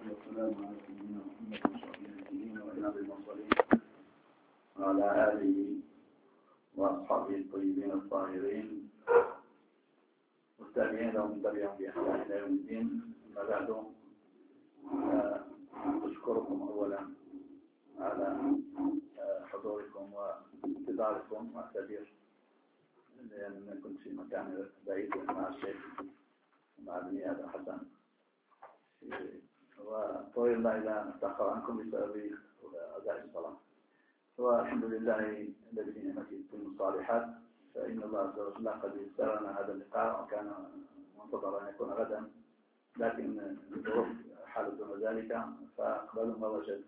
والسلام على سيدنا محمد وصحبه المسلمين وإمام المرسلين وعلى آله وأصحابه الطيبين الطاهرين والتابعين لهم تبعهم بإحسان إلى يوم الدين. أما بعد أشكركم أولا على حضوركم وانتظاركم، واعتذر لأن كنت في مكان بعيد مع الشيخ مع ابن حسن، وطويل الله إلى نتأخر عنكم بسبب أداء الصلاة. والحمد لله الذي بنعمته تتم الصالحات، فإن الله عز وجل قد يسر لنا هذا اللقاء، وكان منتظر أن يكون غدا، لكن الظروف حالت دون ذلك فأقبلوا ما وجد.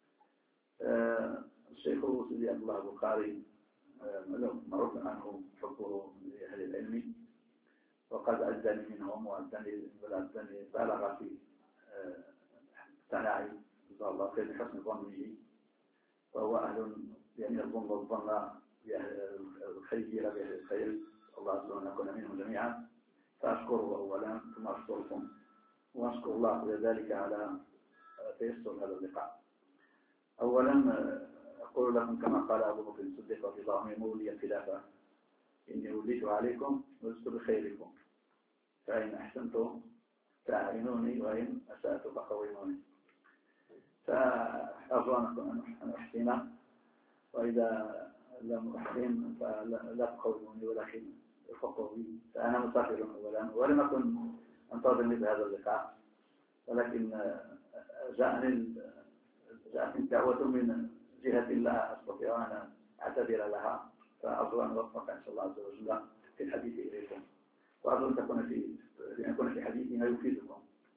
الشيخ سيدي عبد الله البخاري معروف عنه حبه لأهل العلم، وقد أدني منهم وأدني بالغ في الثناء جزاه الله خير بحسن ظنه، وهو أهل يعني الظن والظن بأهل الخير بأهل الخير، الله عز وجل نكون منهم جميعا. فأشكره أولا ثم أشكركم، وأشكر الله لذلك على تيسر هذا اللقاء. أولا أقول لكم كما قال أبو بكر الصديق رضي الله عنه: مولي خلافة، إني وليت عليكم ولست بخيركم، فإن أحسنتم فأعينوني وإن أسأت فقوموني. فأرجو أن أحسن، وإذا لم أحسن فلا تقوموني ولكن ارفقوا بي، فأنا مسافر أولا ولم أكن أنتظر مثل هذا اللقاء، ولكن جاءتني دعوة من جهة لا أستطيع أن أعتذر لها، فأرجو أن أوفق إن شاء الله عز وجل في الحديث إليكم، وأرجو أن يكون في حديثي ما يفيدكم.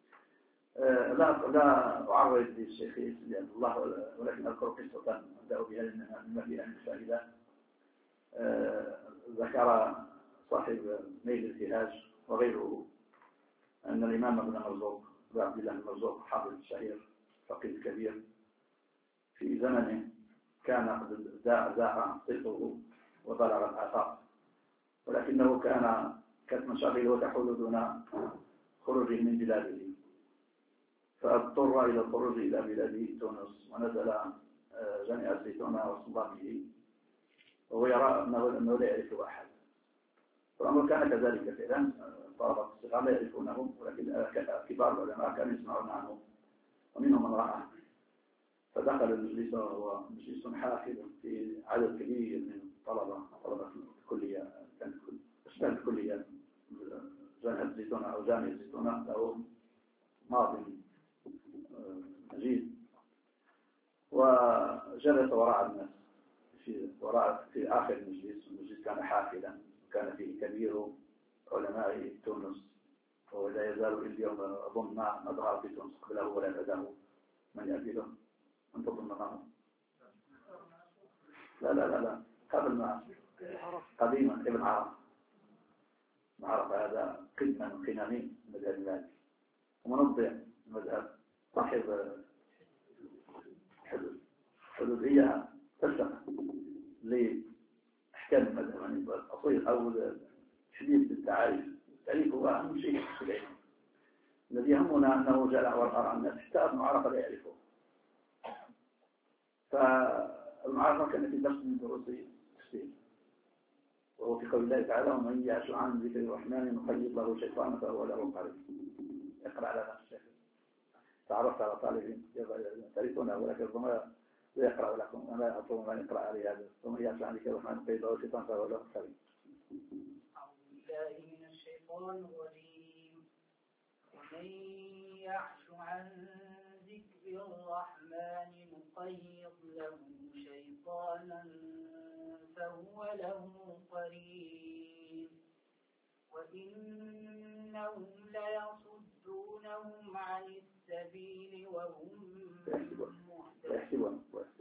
لا أعرض للشيخ سيدي عبد الله، ولكن أذكر قصة أبدأ بها مما فيها من فائدة. ذكر صاحب نيل الفهاج وغيره أن الإمام ابن مرزوق عبد الله بن مرزوق حافظ الشهير فقيه كبير في زمنه كان قد زاع صيته وبلغ الآفاق، ولكنه كانت مشاغله تحول دون خروجه من بلاده، فاضطر إلى الخروج إلى بلاد تونس، ونزل جامع الزيتونة وصلى به، وهو يرى أنه لا يعرف أحد. والأمر كان كذلك فعلا، طلبة الصغار لا يعرفونه، ولكن كبار العلماء كانوا يسمعون عنه ومنهم من رآه. فدخل المجلس وهو مجلس حافل في عدد كبير من طلبة الكلية، كانت أشباه الكلية جامعة الزيتونة أو جامعة الزيتونة له ماضي مجيد، وجلس وراء الناس في آخر المجلس. المجلس كان حافلا، وكان فيه كبير علماء تونس، ولا يزال اليوم أظن ما ظهر في تونس قبله ولا بعده من يأتيه. أنت تظنه؟ لا قبل ما قديما ابن عرب هذا قدما من قنانين المذهب المالكي، ومنظم المذهب، صاحب حدودية فلسفة لأحكام المذهب، يعني الأصيل أو شديد بالتعريف. التعريف هو أهم شيء في العلم. الذي يهمنا أنه جاء والقرع الناس حتى المعارفة لا يعرفه. فالمعارفة كانت في درس من دروس التفسير، وهو في قول الله تعالى: ومن يعش عن ذكر الرحمن نقيض له شيطانا فهو له قريب. اقرأ على نفس الشيخ. تعرفت على طالب تعرفونه، ولكن ربما لا يقرأ لكم، أنا أطلب أن يقرأ علي هذا: ومن يعش عن ذكر الرحمن نقيض له شيطانا فهو له قريب. أعوذ بالله من الشيطان الرجيم. ومن يعش عن ذكر الرحمن نقيض له شيطانا فهو له قريب. وإنهم ليصدونهم عن السبيل وهم مهتدون.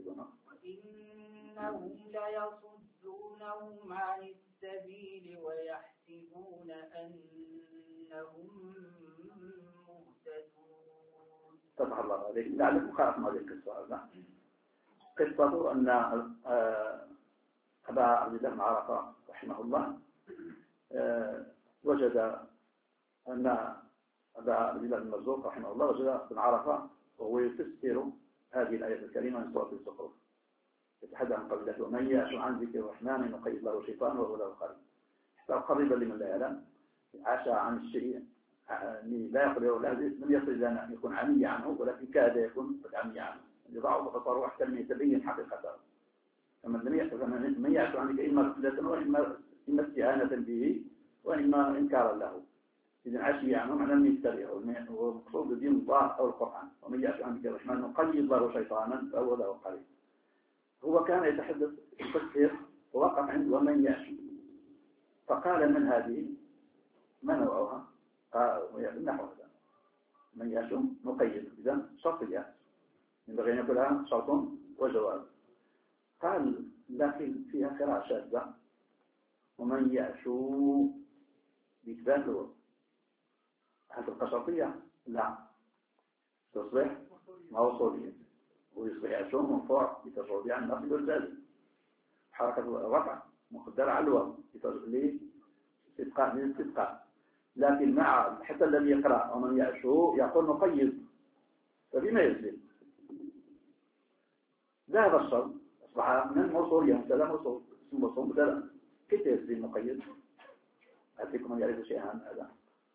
وإنهم ليصدونهم عن السبيل ويحسبون أنهم مهتدون. فتح الله عليك. لعلكم خافوا هذه القصة. نعم، قصة أن أبا عبد الله بن عرفة رحمه الله وجد أن أبا عبد الله بن مرزوق رحمه الله وجد بن عرفة وهو يفسر هذه الآية الكريمة من سورة الزخرف، يتحدث عن قبيلته: ومن يعش عن ذكر الرحمن نقيض له شيطان وهو له قريب. قريبا لمن لا يعلم، عاش عن الشيء لا يقدر، لم يصل إلى أن يكون عمي عنه، ولكن كاد يكون عمي عنه، يضعه بخطر حتى لم يتبين حقيقته. من يعش عنك إما غفلة وإما استعانة به وإما إنكارا له. إذا عشي عنه معنى لم يتبعه، والمقصود دين الله أو القرآن. ومن يعش عنك الرحمن نقيض له شيطانا فهو له قريب. هو كان يتحدث يفسر ووقف عند ومن يعش، فقال من هذه ما نوعها؟ قال نحو هذا: من يعش مقيد، إذا شرطية ينبغي أن يكون شرط وجواب. قال لكن فيها قراءة شاذة: ومن يعش بإثبات له. هل تبقى شرطية؟ لا، تصبح موصولية، ويصبح يعش مرفوع بتجرد عن النصب والجازم، حركة الرفع مقدرة على الواو للاستبقاء. لكن مع حتى الذي يقرأ ومن يعش يقول مقيد، فبما يلزم؟ ذهب الشرط، أصبح من موصولية مبتدا موصول، اسم موصول مبتدا، كيف يلزم مقيد؟ هل فيكم من يعرف شيئا عن هذا؟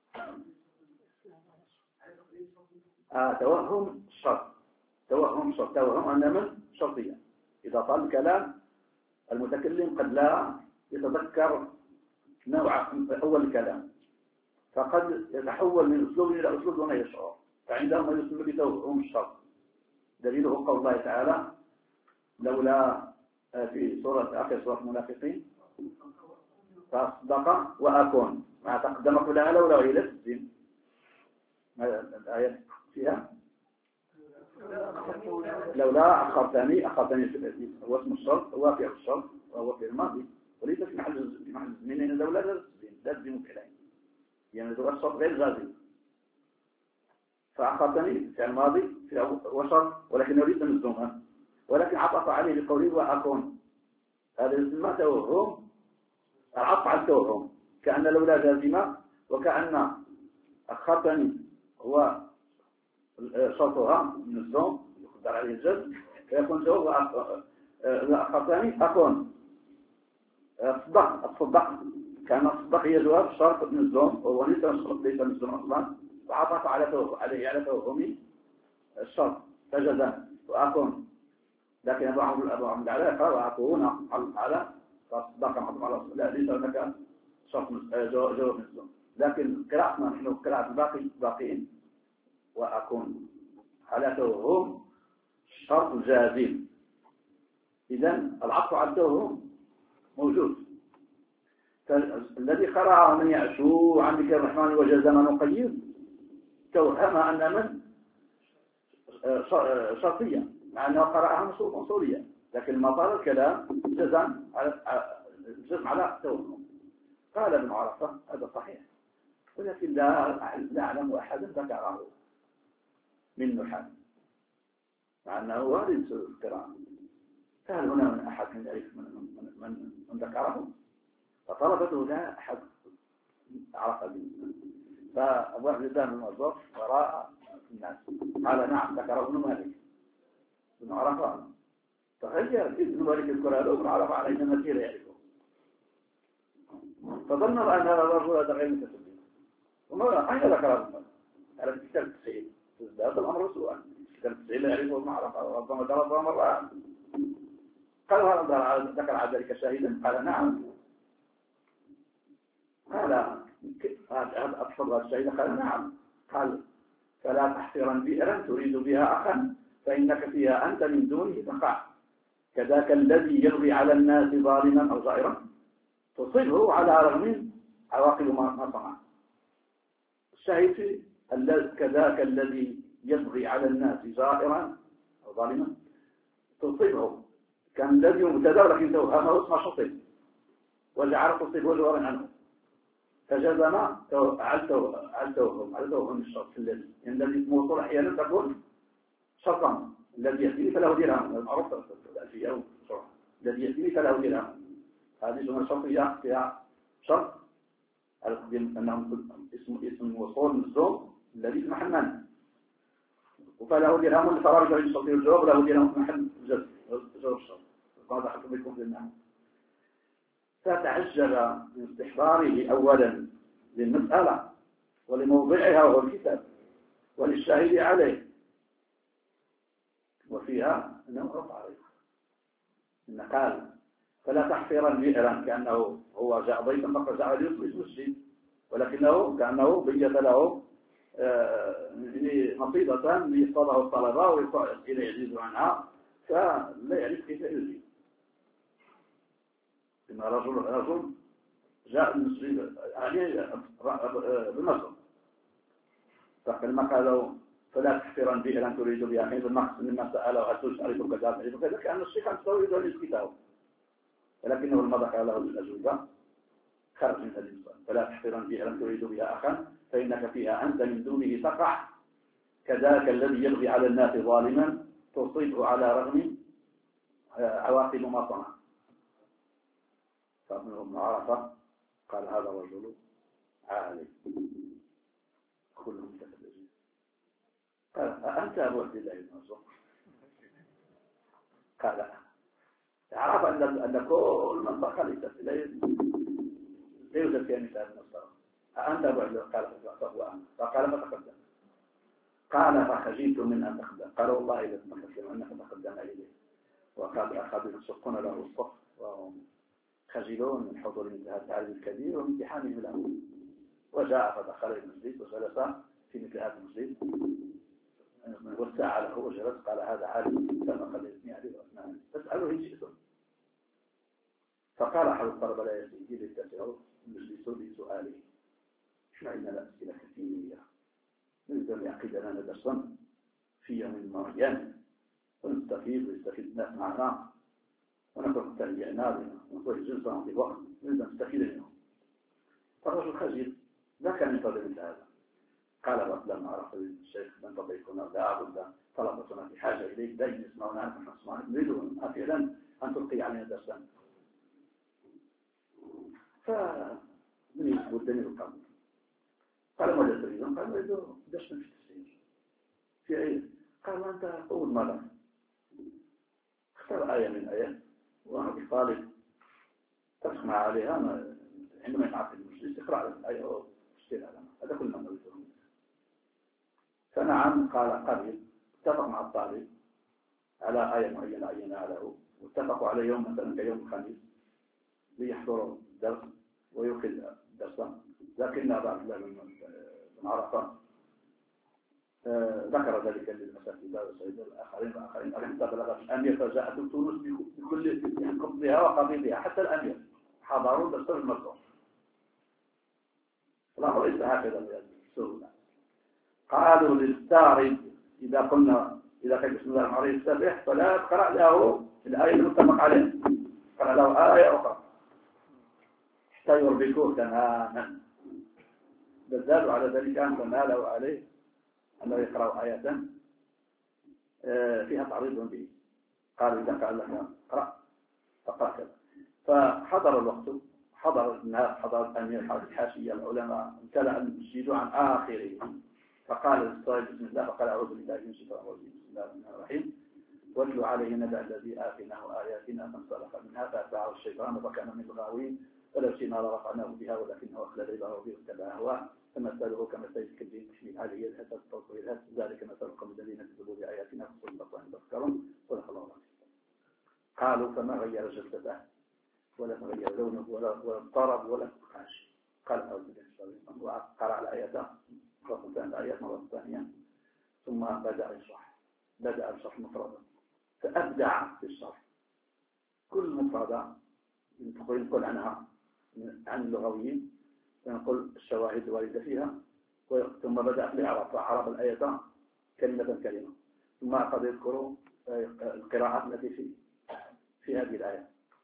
توهم الشرط، توهم أن من شرطية. إذا طال الكلام المتكلم قد لا يتذكر نوع أول الكلام، فقد يتحول من أسلوب إلى أسلوب دون يشعر، فعندهم يسمى بتوهم الشرط. دليله قول الله تعالى: لولا في آخر سورة المنافقين فأصدق وأكون، ما تقدم قبلها لولا وهي لا تجزم. الآية فيها لولا أخرتني هو اسم الشرط، هو في الشرط وهو في الماضي، وليس في محل زمين. لولا لا تجزم فعلين، يعني هو الشرط غير جازم. فأخرتني في الماضي في وشرط، ولكن يريد أن يزدمها، ولكن عطف عليه بقوله وأكون. هذا يسمى توهم، العطف على التوهم، كأن لولا جازمة، وكأن أخرتني هو شرطها من الزوم يقدر عليه الجزم، فيكون جواب أخرتني أكون. الصدق كان الصدق هي جواب شرط من الزوم، وهو ليس من الزوم أصلا، وعطف عليه على توهمي الشرط فجزم وأكون. لكن أبو عبد العلا يقرأ وأكون على فصدق محطوط على لا، ليس هناك شرط جواب من الزوم. لكن قراءتنا نحن قراءة الباقين وأكون على توهم شرط جازم. إذن العطف على التوهم موجود. فالذي قرأ من يعشو عن ذكر الرحمن وجزم مقيد توهم أن من شرطية، مع أنه قرأها موصولية، لكن ما طال الكلام جزم على التوهم. قال ابن عرفة هذا صحيح، ولكن لا أعلم أحدا ذكره من نحاة، مع أنه وارد القراءة. فهل هنا من أحد من يعرف من ذكره؟ فطلبته لا أحد عرف به. فأبو عبد الله بن الموظف وراء الناس قال: نعم ذكره ابن مالك بن عرفة. تغير ابن مالك يذكر له، ابن عرفة على أن المسير يعرفه، فظن أن هذا الرجل هذا غير متسلم. وما أين ذكره ابن مالك؟ على كتاب التسعيد، هذا الأمر سؤال. كتاب التسعيد لا يعرفه ابن عرفة، وربما درسه مرة. قال: هل ذكر على ذلك شاهدا؟ قال: نعم. قال: هل أتصل الشهيد؟ قال: نعم. قال: فلا تحفرا بئرا تريد بها أخا، فإنك فيها أنت من دونه تقع، كذاك الذي يغضي على الناس ظالما أو جائرا تصيبه على رغم عواقب ما صنع. الشهيد كذاك الذي يغضي على الناس جائرا أو ظالما تصيبه، كان الذي مبتدا لكن توهمه اسمه شطيب، وجعل تصيبه جوابا عنه، فجزم على توهم الشرط الذي موصول احيانا تكون شرطا. الذي يأتي فله درهم، المعروف الألفية أو الشرط الذي يأتي فله درهم، هذه جملة شرطية فيها شرط أنهم اسم موصول مجزوم الذي في محل منع، فله درهم لفرارج وإن يستطيع الجواب له درهم في محل جزء الشرط. هذا حكم بكم في النحو. فتعجب من استحضاره أولا للمسألة ولموضعها وهو الكتاب وللشاهد عليه، وفيها أنه رفع عليه إن قال فلا تحفيرا بئرا كأنه هو جاء ضيفا فقد جاء يسجد، ولكنه كأنه بيت له نصيبة ليصطاده الطلبة وإلى يعجز عنها فلا يعرف كيف يجيب. إن رجل جاء المسجد عليه بمصر فلما قالوا فلا تحفرا بئرا تريد بها حين بالنقص مما سأله هل تعرف كذا كأن الشيخ أن تريد أن يسكته، ولكنه لما ذكر له الأجوبة خرج من هذه الصلاة. فلا تحفرا بئرا تريد بها أخا فإنك فيها أنت من دونه تقع كذاك الذي يبغي على الناس ظالما تصيبه على رغم عواقب ما صنع. فابن عرفة قال هذا الرجل عالم كلهم تفلجين. قال أنت أبو عبد الله بن مسعود؟ قال عرف أن كل من دخل لا يوجد فيها مثال النصارى. أنت أبو عبد الله؟ قال فهو أنا. فقال فتقدم. قال فخجلت من أن تقدم. قال والله إذا تقدم أنك تقدم إليه. وقال أخذوا يسقون له الصف وهم خجلون من حضور مثل هذا العدد الكبير ومن امتحانهم له. وجاء فدخل المسجد وجلس في مثل هذا المسجد وسع له وجلس. قال هذا عالم كما خليتني عليه وأثناء تسأله إن شئتم. فقال أحد الطلبة لا يا سيدي ليتسعوا المجلس بسؤاله. احنا عندنا أسئلة كثيرة نريد أن يعقد لنا درسا في يوم معين ونستفيد ويستفيد الناس معنا ونقرأ تهيئنا بنا ونقول جلسة في وقت نريد أن نستفيد منهم. فالرجل خجل لا كان ينتظر مثل هذا. قال بس لما عرف الشيخ من تضيفنا لا أبدا طلبتنا في حاجة إليك دائما يسمعنا نحن نسمعنا نريد فعلا أن تلقي علينا درسا. فمن يسودني القلب قال ماذا تريدون؟ قال نريد درسا في التفسير. في أي؟ قال أنت أول مرة اختار آية من آيات وأنا بطالب تسمع عليها عندما ينعقد المجلس اقرأ على الآية وتشتري على هذا كل ما نريده. فنعم قال قبل. اتفق مع الطالب على آية معينة عينها له واتفقوا على يوم مثلا كيوم الخميس ليحضروا الدرس ويؤخذ درسا. لكن بعد من عرفة ذكر ذلك للأساتذة والسيدة الآخرين حتى بلغت الأمير فجاءت تونس بكل قبضها وقبيضها حتى الأمير حضروا درس المرضى. لا ليس هكذا بسهولة. قالوا للسارد إذا قلنا إذا كان بسم الله الرحمن الرحيم السابح فلا تقرأ له الآية المتفق عليها، قرأ له آية أخرى حتى يربكوه تماما. بل على ذلك أن تمالوا عليه أنه يقرأ آية فيها تعريض به. قالوا إذا قال لك اقرأ فقرأ كذا. فحضر الوقت، حضر الناس، حضر الأمير، حضر الحاشية، العلماء، امتلأ المسجد عن آخره. فقال الصائب بسم الله فقال أعوذ بالله من الشيطان الرجيم بسم الله الرحمن الرحيم واتلو عليه نبأ الذي آتيناه آياتنا فانسلخ منها فأتبعه الشيطان فكان من الغاوين ولو شئنا لرفعناه بها ولكنه أخلد إلى ربه واتبع هواه فمثله كمثل الكلب تحمل عليه يلهث الصوت ويلهث ذلك مثل القوم الذين كذبوا بآياتنا فقل بطلان تذكرون صدق الله العظيم. قالوا فما غير جلسته ولا غير لونه ولا اضطرب ولا خاش. قال أعوذ بالله وقرأ الآيات الآيات مرة ثانية ثم بدأ الشرح مفردا فأبدع في الشرح. كل مفردة ينقل عنها عن اللغويين ينقل الشواهد الواردة فيها ثم بدأ في عرب الآية كلمة كلمة ثم قد يذكر القراءات التي في هذه الآية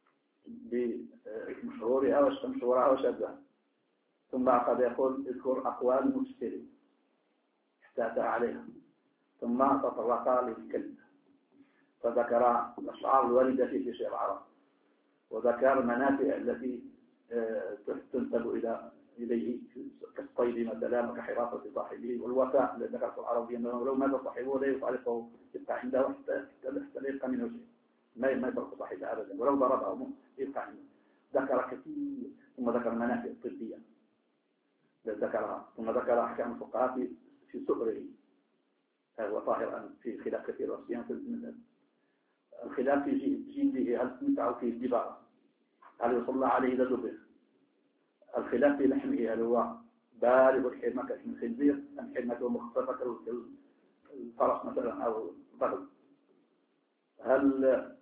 بمشهورها ومشهورها وشاذها ثم قد يقول اذكر أقوال المفسرين احتاج عليها ثم تطرق للكلمة فذكر الأشعار الواردة في شعر العرب وذكر المنافع التي تنسب إلى إليه كالصيد مثلا وكحراسة صاحبه، والوفاء الذي ذكرته العربي أنه لو مات صاحبه لا يفارقه يبقى عنده حتى لا يبقى منه شيء، ما يفرق صاحبه أبدا ولو ضربه يبقى عنده. ذكر كثير، ثم ذكر المنافع الطبية ذكرها، ثم ذكر أحكام الفقهاء في سؤره، هو طاهر في خلاف كثير وصيان في المذهب. الخلاف في جلده هل تنفع فيه الدباغ، هل يصلى عليه إذا دبغ. الخلاف في لحمه هل هو بالغ الحرمة كاسم الخنزير أم حرمته مخففة كالفرس مثلا أو البغل. هل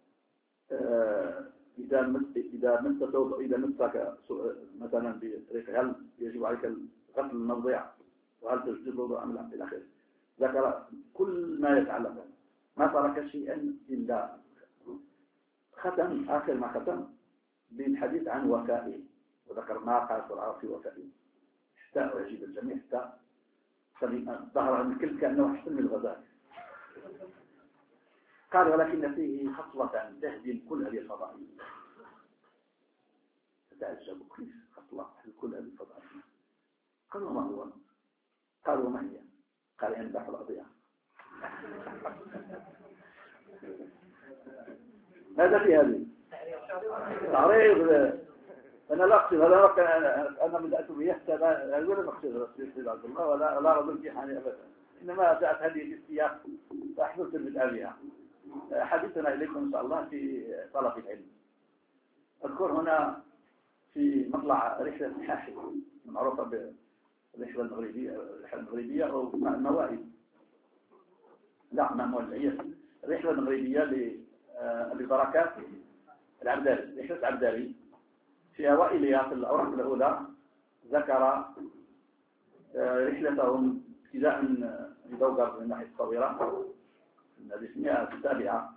إذا مسك مثلا بريق هل يجب عليك غسل الموضع وهل تجدد الوضوء أم لا إلى آخره. ذكر كل ما يتعلق، ما ترك شيئا إلا ختم آخر ما ختم بالحديث عن وفائه، وذكر ما قال العرب في وفائه حتى أعجب الجميع، حتى ظهر عن الكل كأنه أحسن من الغزال. قال ولكن فيه خصلة تهدم كل هذه الفضائل. فتعجب كيف خصلة كل هذه الفضائل؟ قالوا ما هو؟ قالوا ما هي؟ قال ينبح الأضياء. ماذا في هذه؟ تعريض. أنا لا أقصد هذا، أنا بدأت به ولا أقصد رسول عبد الله ولا أظن في حالي أبدا، إنما جاءت هذه السياق فأحببت بها. حديثنا إليكم إن شاء الله في طلب العلم. أذكر هنا في مطلع رحلة الحاحل معروفة بالرحلة المغربية أو الموائد، لا ما موالعية، الرحلة المغربية لأبي بركات العبدالي، رحلة العبدالي. في أوائلها في الأوراق الأولى ذكر رحلتهم ابتداء من دوغر من ناحية الصغيرة الذي اسمها السابعة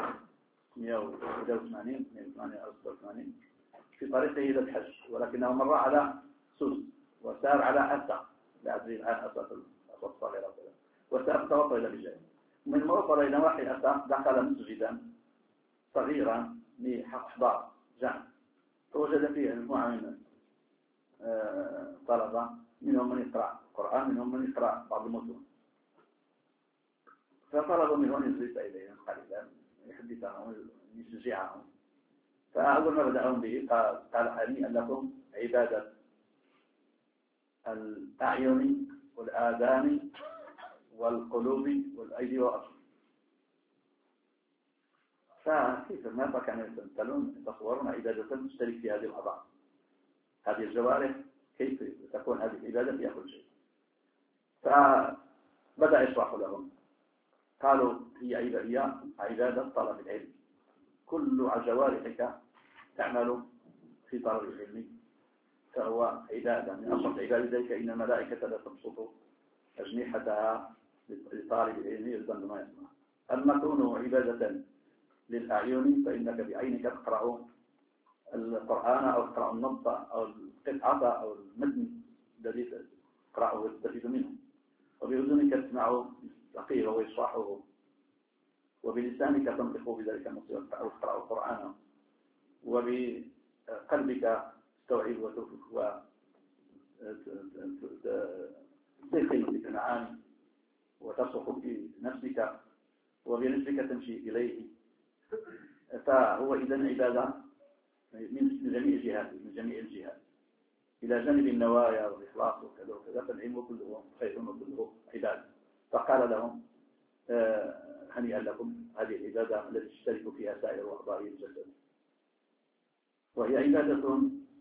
181 في طريقه إلى الحج، ولكنه مر على سوس وسار على أسا لأدري الآن أسا الصغيرة، وسار توصل إلى بجاي. من ما وصل إلى نواحي أسا دخل مسجدا صغيرا لأحبار جامع، فوجد فيه مجموعة من طلبة، منهم من يقرأ القرآن، منهم من يقرأ بعض المتون، فطلبوا منه أن يجلس إليهم قليلا يحدثهم يشجعهم. فأول ما بدأهم به قال هنيئا لكم عبادة الأعين والآذان والقلوب والأيدي والأرجل. فكيف ماذا كانوا يتصورون عبادة تشترك في هذه الأعضاء، هذه الجوارح، كيف تكون هذه العبادة فيها كل شيء؟ فبدأ يشرح لهم، قالوا هي عبادة طلب العلم، كل جوارحك تعمل في طلب العلم فهو عبادة من أشرف عبادة ذلك، إن الملائكة لا تبسط أجنحتها لطالب العلم يرضى بما يسمع. أما كونه عبادة للأعين فإنك بعينك تقرأ القرآن أو تقرأ النص أو القطعة أو المتن الذي تقرأه وتستفيد منه، وبأذنك تسمعه تقيه ويشرحه، وبلسانك تنطق بذلك النص أو تقرأ القرآن، وبقلبك تستوعب وتستيقن بك المعاني وتصرخ في نفسك، وبرجلك تمشي إليه. فهو إذن عبادة من جميع الجهات إلى جانب النوايا والإخلاص وكذا وكذا، فالعلم كله خير وكله عبادة. فقال لهم هنيئا لكم هذه العبادة التي تشترك فيها سائر أعضاء الجسد، وهي عبادة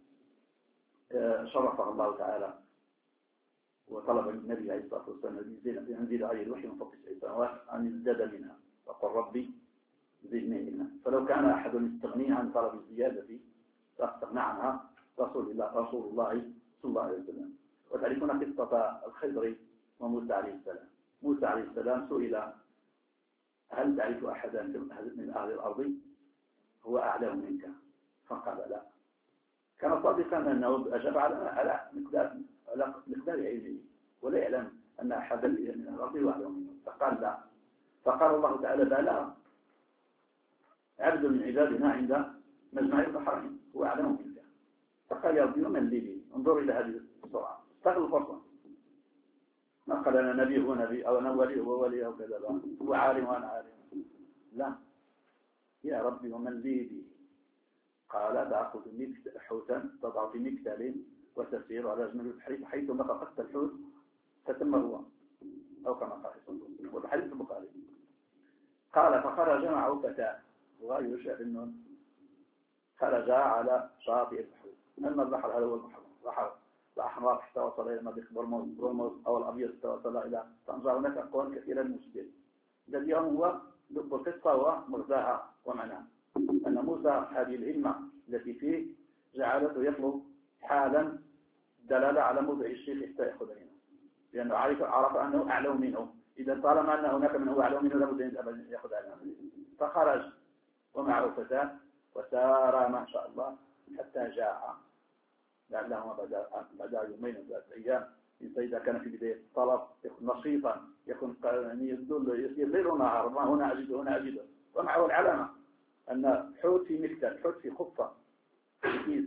شرفها الله تعالى وطلب النبي عليه الصلاة والسلام ينزل عليه الوحي من فوق 9 سماوات أن يزداد منها، فقل ربي زدني علما. فلو كان أحد يستغني عن طلب الزيادة فاستغنى عنها رسول الله صلى الله عليه وسلم. وتعرفون قصة الخضر وموسى عليه السلام. موسى عليه السلام سئل هل تعرف أحدا من أهل الأرض هو أعلم منك؟ فقال لا. كان صادقا أنه أجاب على مقدار علمه ولا يعلم أن أحدا من الأرض هو أعلم منه، فقال لا. فقال الله تعالى بلى، عبد من عبادنا عند مجمع البحرين هو أعلم منك. فقال يا ربي ومن لي؟ انظر إلى هذه بسرعة استغل الفرصة. ما قال أنا نبي هو نبي أو أنا ولي هو ولي أو كذا، لا هو عالم وأنا عالم، لا. يا ربي ومن لي بي؟ قال تأخذ حوتا تضع في مكتل وتسير على جنب البحر حيث نطقت الحوت فتم هو، أو كما قال والحديث البخاري. قال فخرج معه فتاة وغير يشعر أنه خرج على شاطئ البحر، أن البحر هذا هو البحر الأحمر حتى وصل إلى مضيق برموز أو الأبيض حتى وصل إلى طنجة. هناك أقوال كثيرة للمسجد. الذي هو لب القصة ومغزاها ومعناها أن موسى هذه الهمة التي فيه جعلته يطلب حالا دلالة على موضع الشيخ حتى يأخذ منه، لأنه عرف أنه أعلم منه. إذا طالما أن هناك من هو أعلم منه لابد أن يأخذ عنه. فخرج ومعه فتاة وسار ما شاء الله حتى جاء، لعلهما بعد يومين أو 3 أيام. الإنسان إذا كان في بداية الطلب يكون نشيطا، يكون يعني يسير ليل ونهار، ما هنا أجد هنا أجده، ومعه العلامة أن حوت في مكتل، حوت في خفة في كيس.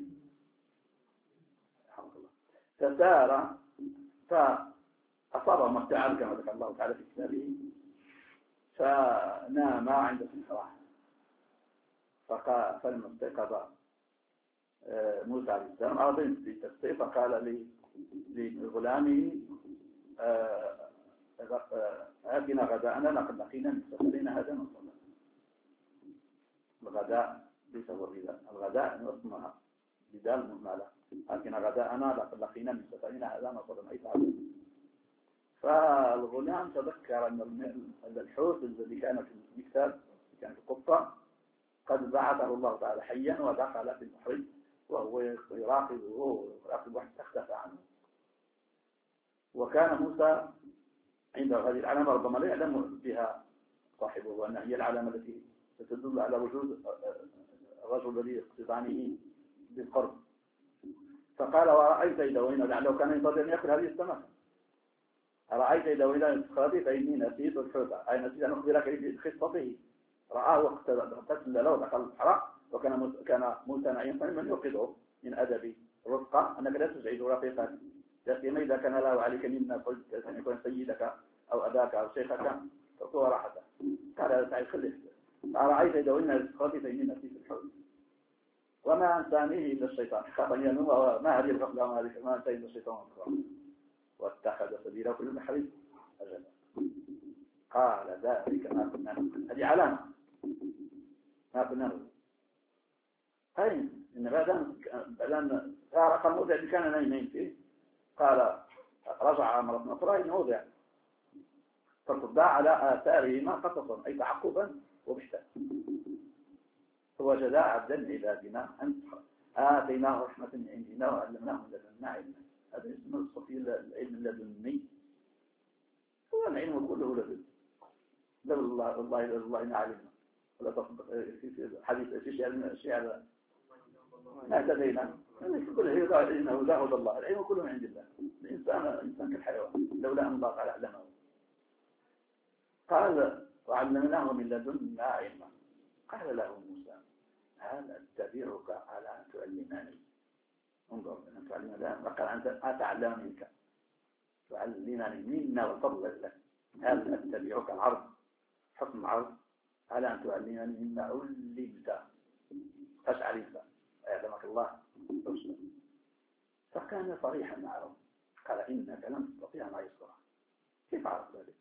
الحمد لله. فسار فأصابه مفتعل كما ذكر الله تعالى في كتابه، فنام عند الصباح. فلما استيقظ موسى عليه السلام أراد بالتفسير، فقال لغلامه آتنا غداءنا لقد لقينا من سفرنا هذا نصلا. الغداء ليس هو الغداء، الغداء اسمها بدال مهملة. آتنا غداءنا لقد لقينا من سفرنا هذا نصلا أي تعب. فالغلام تذكر أن الحوت الذي كان في المكتب كان في القبطة قد بعثه الله تعالى حيا ودخل في البحر وهو يراقب حتى اختفى عنه. وكان موسى عند هذه العلامة ربما لا يعلم بها صاحبه، وأن هي العلامة التي تدل على وجود الرجل الذي يقتضانه بالقرب. فقال ورأيت إذا وين، لعله كان ينتظر أن يأكل هذه السمكة، أرأيت إذا وين انتخابي فإني نسيت الحوت، أي نسيت أن أخبرك بخطته. رآه واقتتل له دخل البحر، وكان موسى نعيما من يوقظه من أدب الرفقة أنك لا تزعج رفيقك، لا سيما إذا كان له عليك مما قلت أن يكون سيدك أو أباك أو شيخك فهو راحته. قال تعال خليه. أرأيت إذا وين انتخابي فإني نسيت الحوت وما أنسانيه إلا الشيطان، خاطئ ما هذه الغفلة وما هذه ما أنسانيه إلا الشيطان واتخذ سبيله في البحر أجلا. قال ذلك ما كنا نقول، هذه علامة ما كنا نقول. هاي إن بعدين فارق الموضع اللي كان نايمين فيه. قال رجع مرة أخرى الموضع فارتدى على آثارهما قصصا أي تعقبا وبحثا. فوجدا عبدا من عبادنا آتيناه رحمة من عندنا وعلمناه من لدنا علما. هذا اسمه الصفي العلم اللدني، هو العلم كله لدن. لولا الله إن علمنا ولا تصدق في حديث الشيء ما اهتدينا كله هي إنه لا هدى الله، العلم كله من عند الله. الإنسان كالحيوان لولا أن الله تعالى علمه. قال وعلمناه من لدنا علما. قال له موسى هل أتبعك على أن تعلمني؟ انظر أن تعلمني، قال أنت أتعلم منك تعلمني منا وفضل لك. هل أتبعك العرض حكم العرض على أن تعلمني مما علمت أشعر إنسان أعلمك الله رسلا. فكان صريحا معه قال إنك لم تستطيع معي الصلاة. كيف عرف ذلك؟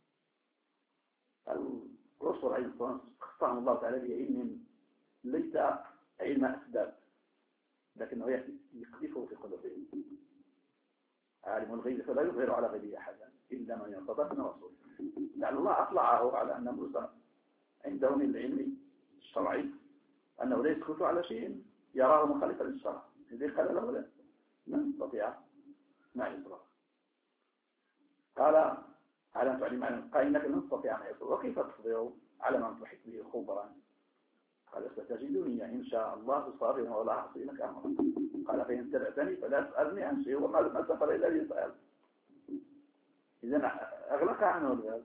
الرسل عليه الصلاة والسلام اختصهم الله تعالى بعلم ليس علم أسباب، لكنه يقذفه في قلوبهم. عالم الغيب فلا يظهر على غيبه أحدا إلا من يرتضى من رسوله. لعل الله أطلعه على أن موسى عنده من العلم الشرعي أنه لا يسكت على شيء يراه مخالفا للشرع. إذا قال له لا لن تستطيع معي الصلاة. قال على أن تعلم عنه قال إنك لن تستطيع معي الصلاة وكيف تصبر على من تحيط به خبرا؟ قال ستجدني إن شاء الله صابرا ولا أعصي لك أمرا. قال فإن اتبعتني فلا تسألني عن شيء وما سفر إلا لي سأل. إذن أغلق عنه الباب.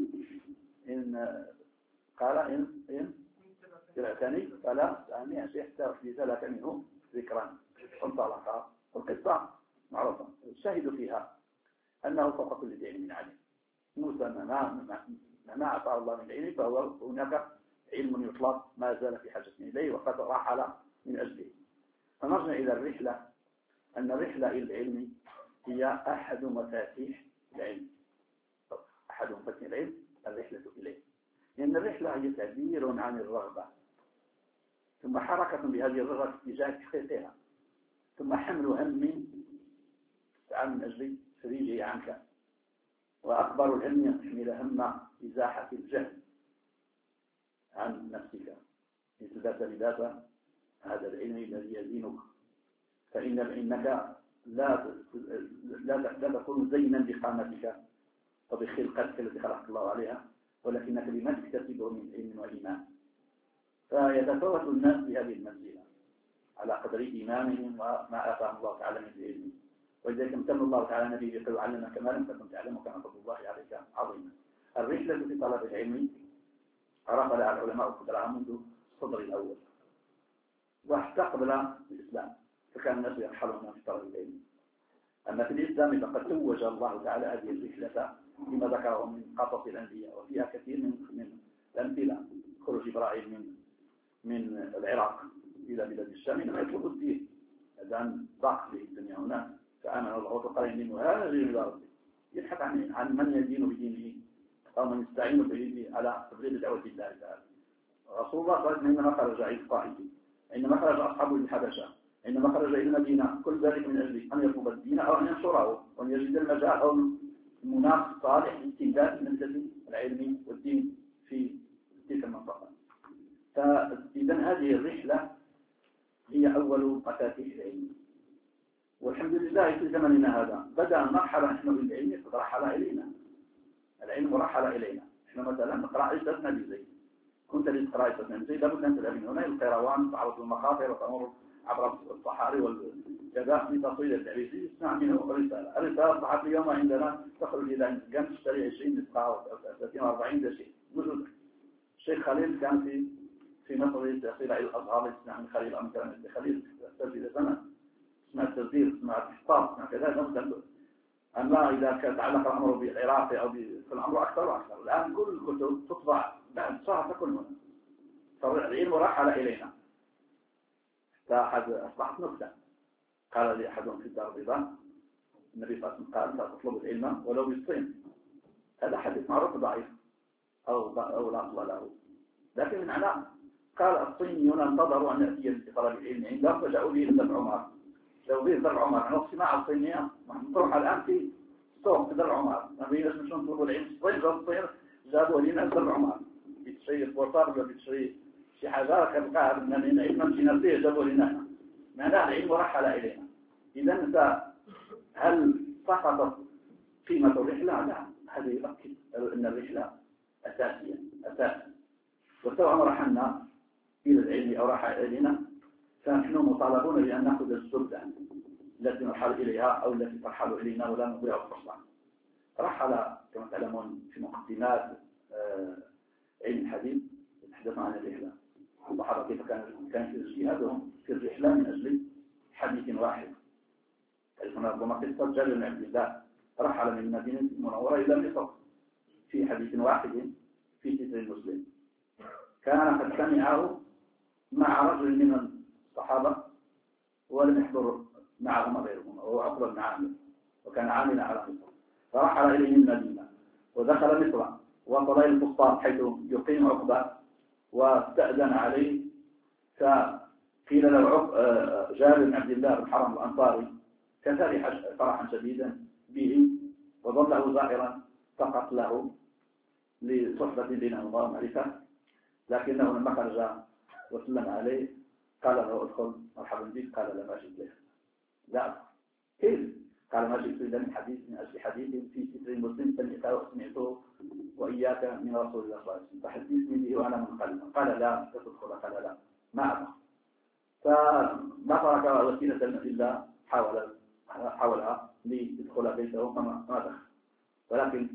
قال إن اتبعتني فلا تسألني عن شيء حتى أحدث لك منه ذكرا. فانطلق. القصة معروفة الشاهد فيها أنه فوق كل ذي علم عليم. موسى ما أعطاه الله من علم، فهو هناك علم يطلق ما زال في حاجة إليه وقد رحل من أجله. فنرجع إلى الرحلة، أن الرحلة إلى العلم هي أحد مفاتيح العلم. أحد مفاتيح العلم الرحلة إليه، لأن الرحلة هي تعبير عن الرغبة، ثم حركة بهذه الرغبة اتجاه تحقيقها، ثم حمل هم تعال من أجل تفريجه عنك. وأكبر العلم أن تحمل هم إزاحة الجهل عن نفسك، مثل ذات لذات هذا العلم الذي يزينك، فإنك لا تكون زينا بقامتك وبخلقتك التي خلق الله عليها، ولكنك بما تكتسبه من علم وإيمان. فيتفاوت الناس بهذه المنزلة على قدر إيمانهم وما آتاهم الله تعالى من علم. ولذلك امتن الله تعالى نبيه يقول علمك ما لم تكن تعلم وكان فضل الله عليك عظيما. الرحلة في طلب العلم عرف لها العلماء القدراء منذ الصدر الأول وحتى قبل الإسلام، فكان الناس يرحلون في طلب العلم. أما في الإسلام فقد توج الله تعالى هذه الرحلة بما ذكره من قصص الأنبياء، وفيها كثير من الأمثلة. خروج إبراهيم من العراق إلى بلاد الشام إنما يطلب الدين، هذا ضاق به الدنيا هنا، فآمن الله وتقرأ منه وهذا إلى ربه، يبحث عن من يدين بدينه أو من يستعين به على تبليغ دعوة الله تعالى. رسول الله صلى الله عليه وسلم عندما خرج إلى الطائف، عندما خرج أصحابه للحبشة، عندما خرج إلى المدينة، كل ذلك من أجل أن يطلب الدين أو أن ينشره وأن يجد المجال أو المناخ الصالح لاستنباط منزل العلم والدين في تلك المنطقة. فإذا هذه الرحلة هي أول مفاتيح العلم. والحمد لله في زمننا هذا بدأ مرحلة نحن بالعلم قد رحل إلينا، العلم رحل إلينا. إحنا مثلا نقرأ عدة نبي زيد، كنت لتقرأ عدة نبي زيد لابد أن تذهب من هنا إلى القيروان، تعرض المخاطر وتمر عبر الصحاري والكذا لتصل التعريفي، تسمع منه الرسالة الصحفية اليوم عندنا تخرج إلى كان تشتري 20 نسخة أو 30 أو 40 ده شيء موجود. الشيخ خليل كان في مصر يصل إلى الأزهر يسمع من خليل مثلا خليل يحتاج إلى زمن، اسمع التسجيل، اسمع الحطاب، اسمع كذا. أما إذا كان تعلق الأمر بالعراق أو بالأمر أكثر وأكثر. الآن كل الكتب تطبع بعد شهر تكون هنا، فالعلم رحل إلينا. فأحد أصبحت نكتة، قال لي أحدهم في الدار البيضاء النبي صلى الله عليه وسلم قال تطلب العلم ولو بالصين. هذا حديث معروف ضعيف أو لا أصل له، لكن معناه قال الصينيون انتظروا أن يأتي لطلب العلم عندهم فجاءوا به إلى درع عمر. لو به درع عمر عن الصناعة الصينية مطروحة الآن في سوق درع عمر، ما بيناش نشون نطلبوا العلم الصين جابوا لنا درع عمر بتشري بورطار ولا بتشري شي حاجة كالقاعد من علم نمشي نفسيه جابوا لنا. معناه العلم رحل إلينا. إذا هل سقطت قيمة الرحلة؟ لا، هذه يؤكد أن الرحلة أساسية وسواء رحلنا إلى العلم أو راح إلينا فنحن مطالبون بأن نأخذ السلطة التي نرحل إليها أو التي ترحل إلينا ولا نضيع الفرصة. رحل كما تعلمون في مقدمات علم الحديث يتحدثون عن الرحلة، الصحابة كيف كان في اجتهادهم في الرحلة من أجل حديث واحد. هنا ربما قصة جابر بن عبد الله رحل من المدينة المنورة إلى مصر في حديث واحد في ستر المسلم، كان قد سمعه مع رجل من الصحابة ولم يحضر معهم غيرهم، وهو عقبة بن عامر وكان عاملا على مصر، فرحل إليه المدينة ودخل مصر وصل إلى الفسطاط حيث يقيم عقبة واستأذن عليه، فقيل له جابر بن عبد الله بن حرم الأنصاري كان فرحا شديدا به وظله زائرا فقط له لصحبة بينهم ومعرفة، لكنه لما خرج وسلم عليه قال له ادخل مرحبا بك، قال لا ما جئت له. لا كيف؟ قال ما جئت إلا من أجل حديث في ستر مسلم سمعته وإياك من رسول الله صلى الله عليه وسلم فحدثني به وأنا منقلب. قال لا تدخل، قال لا ما أبغى. فما ترك وسيلة إلا حاولها ليدخل بيته فما دخل، ولكن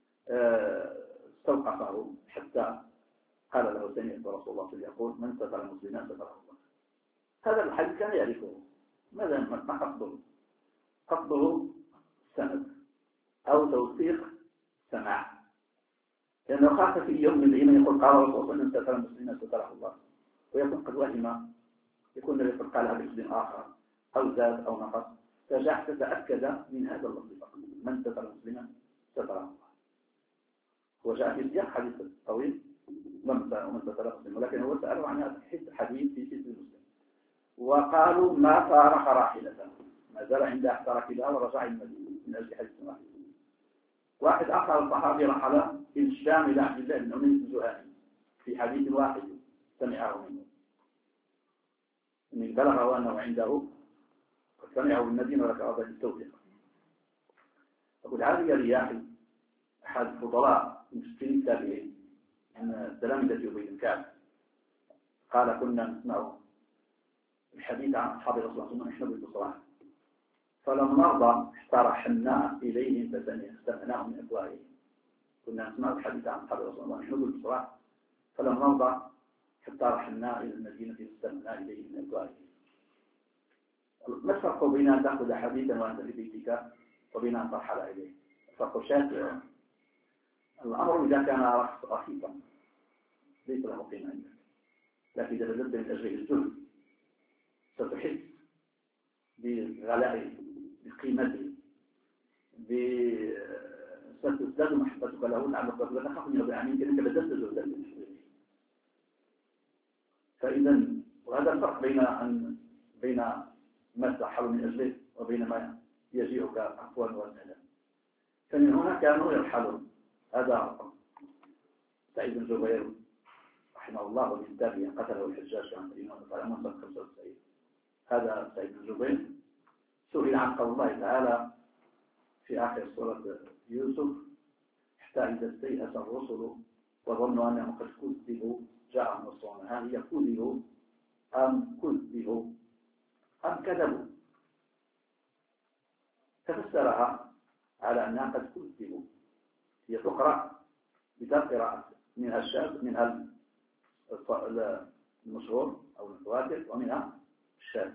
استوقفه حتى قال له سمعت رسول الله صلى الله عليه وسلم يقول من ستر المسلمين ستره الله. هذا الحديث كان يعرفه، ماذا ما قصده؟ قصده السند أو توثيق سماع، لأنه خاف في يوم من الأيام يقول قال رسول الله سترى المسلمين ستره الله، ويكون قد وهم، يكون الذي قالها باسم آخر أو زاد أو نقص، فجاء تتأكد من هذا اللفظ فقط: من ستر مسلما ستره الله. هو جاء في سياق حديث طويل ومن ستر مسلما، ولكن هو سأله عن هذا الحديث في سيد المسلم. وقالوا ما فارق راحلته، ما زال عند أحد راكبها ورجع المدينة من أجل حديث واحد. واحد آخر الصحابي رحل إلى الشام إلى عبد الله بن عمير الجهني في حديث واحد سمعه منه، إن بلغه أنه عنده قد سمعه بالمدينة ولك أرضا التوثيق. أقول هذه رياحي أحد فضلاء المسلمين التابعين من تلامذة أبي بن كعب قال: كنا نسمع الحديث عن أصحاب رسول الله صلى الله عليه وسلم بالبصرة، فلم نرضى اقترحنا إليهم فاستمعناهم من أفواههم. كنا نسمع الحديث عن أصحاب رسول الله نحن بالبصرة، فلم نرضى حتى رحلنا إلى المدينة فاستمعنا إليهم من أفواههم. ما الفرق بين أن تأخذ حديثا وأنت في بيتك وبين أن ترحل إليه؟ الفرق شاسع. الأمر إذا كان رخيصا ليس له قيمة عندك، لكن إذا بذلت من أجل الجهد ستحس بغلائه بقيمته ستزداد محبتك له لعلك لا تخاف من العامين كأنك بذلت جهدا. فإذا وهذا الفرق بين ما ترحل من أجله وبين ما يجيئك عفوا وسهلا. فمن هنا كانوا يرحلون. هذا سعيد بن جبير رحمه الله ومن تابعه قتله الحجاج عن الإمام الإمام 95. هذا سعيد بن جبير سئل عن قول الله تعالى في آخر سورة يوسف: حتى إذا استيأس الرسل وظنوا أنهم قد كذبوا جاءهم نصرنا. هل هي كذبوا أم كذبوا أم كذبوا؟ تفسرها على أنها قد كذبوا. هي تقرأ بثلاث قراءات: منها الشاذ، منها المشهور أو المتواتر، ومنها الشاذ.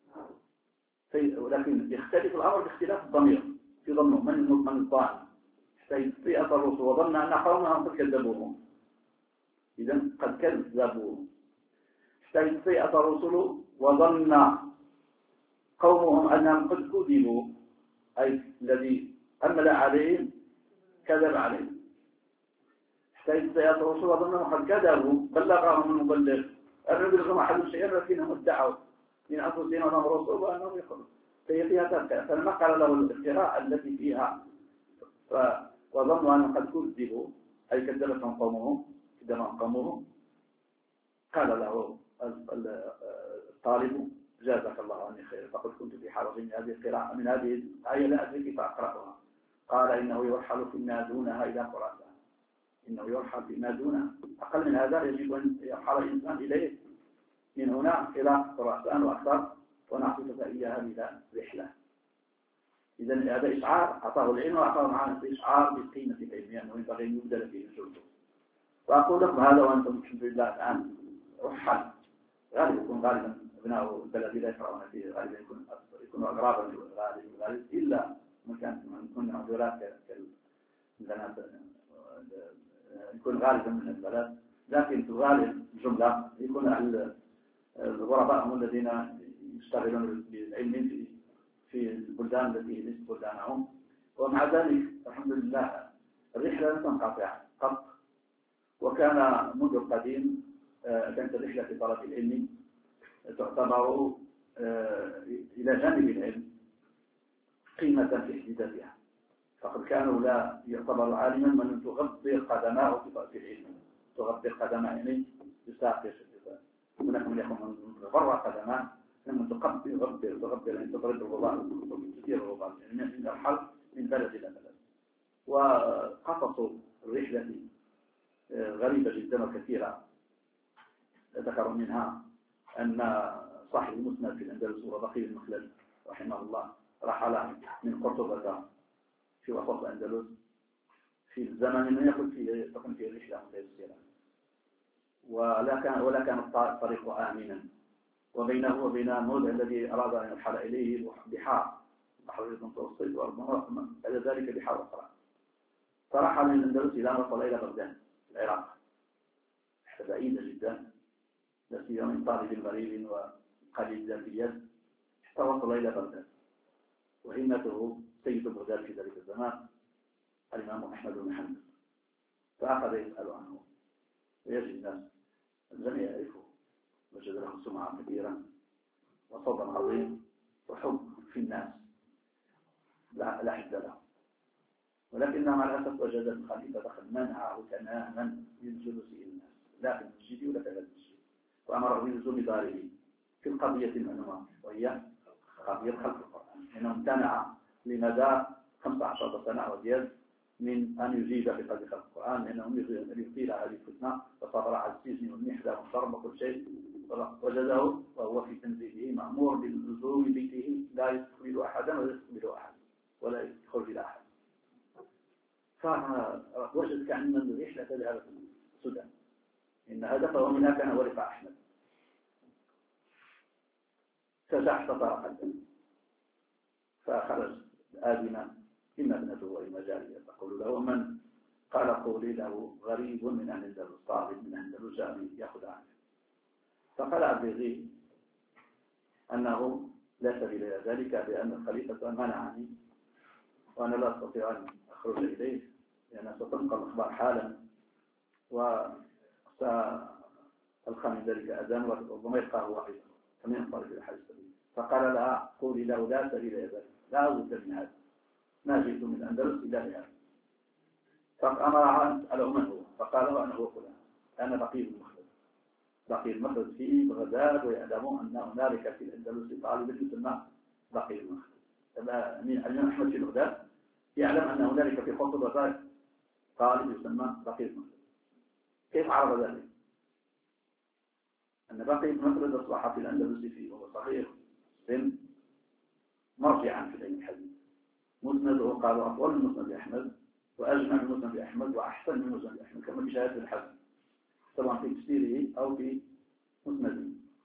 ولكن يختلف الأمر باختلاف الضمير في ظنه من الظان. حتى يستيأس الرسل وظن أن قومهم قد كذبوهم، إذا قد كذبوهم. حتى يستيأس الرسل وظن قومهم أنهم قد كذبوا، أي الذي أمل عليهم كذب عليهم. حتى يستيأس الرسل وظنهم قد كذبوا بلغهم المبلغ الرجل أحد الشيء لكنهم ادعوا من أنفسهم أنهم رسول وأنهم يخرجون. فهي فيها تذكر. فلما قال له القراءة التي فيها وظنوا أنهم قد كذبوا أي كذبتهم قومهم قال له الطالب: جازك الله عني خير، فقد كنت في حرج من هذه القراءة من هذه الآية لا أدري كيف أقرأها. قال: إنه يرحل فيما دونها إلى خراسان. إنه يرحل فيما دونها، أقل من هذا يجب أن يرحل الإنسان إليه من هنا إلى خراسان وأكثر، ونعطيك إياها بلا رحلة. إذا هذا إشعار أعطاه العلم وأعطاه معنا إشعار بقيمة العلم، يعني ينبغي أن يبدل فيه الجهد. وأقول لكم هذا وأنتم الحمد لله الآن رحل غالبا أبناء البلد لا يقرؤون فيه، غالبا يكون أغرابا غالب إلا مكان من معذورات يكون غالبا من البلد، لكن في الغالب جملة يكون الغرباء هم الذين يشتغلون بالعلم في البلدان التي ليست بلدانهم. ومع ذلك الحمد لله الرحلة لم تنقطع قط، وكان منذ القديم كانت الرحلة في طلب العلم تعتبر إلى جانب العلم قيمة في حديثها، فقد كانوا لا يعتبر عالما من تغطي قدماه في العلم، تغطي قدماه يعني يساقط. هناك من يكون من غر قدماه، من تغطي يعني تضرب الغبار تثير الغبار، يعني من الحل من بلد إلى بلد. وقصص الرحلة غريبة جدا وكثيرة. ذكروا منها أن صاحب المسند في الأندلس وبقي المخلد رحمه الله رحل من قرطبة في وسط الأندلس في الزمن من يكون فيه تكون فيه رحلة متيسرة، ولا كان الطريق آمنا، وبينه وبين الموضع الذي أراد أن يرحل إليه بحار بحر المتوسط وربما بعد ذلك بحار أخرى. فرحل من الأندلس إلى وصل إلى بغداد العراق، بعيدة جدا، لا سيما من طالب غريب وقليل الذاتيات، حتى وصل إلى بغداد. وهمته سيد بغداد في ذلك الزمان الإمام أحمد بن حنبل، فأخذ يسأل عنه ويجد الناس الجميع يعرفه، وجد له سمعة كبيرة وصدى عظيم وحب في الناس لا حد له. ولكن مع الأسف وجد الخليفة دخل منعه تماما من جلوس الناس، لا في المسجد ولا في المسجد، وأمره بلزوم داره في القضية المعنوة وهي قضية خلق القرآن، لأنه امتنع لمدى 15 سنة وزيادة من أن يجيب في قضية خلق القرآن، لأنه يريد أن يثير هذه الفتنة، فصبر على السجن والنحلة والضرب وكل شيء. وجده وهو في تنزيله مأمور باللزوم بيته، لا يستقبل أحدا ولا يستقبل أحد ولا يدخل إلى أحد. فوجد كأن الرحلة تذهب في السودان، إن هدفه منها كان هو لقاء أحمد. فزحف طرق الدم، فخرج آدما إما ابنته وإما جارية تقول له من؟ قال قولي له غريب من أهل الأندلس، طالب من أندلس جاري يأخذ عنه. فقال أبلغي أنه لا سبيل إلى ذلك، لأن الخليفة منعني وأنا لا أستطيع أن أخرج إليه، لأن ستنقل الأخبار حالا وسألقى من ذلك أذان وربما يلقاه واحدا فمن ينطلق إلى حاجة السبيل. فقال لها قولي له لا سبيل إلى ذلك، لا أود من هذا، ما جئت من الأندلس إلا لهذا. فأمرها أن تسأله من هو، فقال له أنا هو فلان، أنا بقي المخلد، بقي المخلد في بغداد، ويعلمون أن هنالك في الأندلس طالب يسمى بقي المخلد. الإمام أحمد في بغداد يعلم أن هنالك في خط بغداد طالب يسمى بقي المخلد. كيف عرف ذلك؟ أن بقي المخلد أصبح في الأندلس فيه وهو صغير سن مرجعا في العلم الحديث، مسنده قالوا أطول من مسند أحمد وأجمع من مسند أحمد وأحسن من مسند أحمد، كما في شهادة الحسن طبعا في تفسيره أو في مسنده.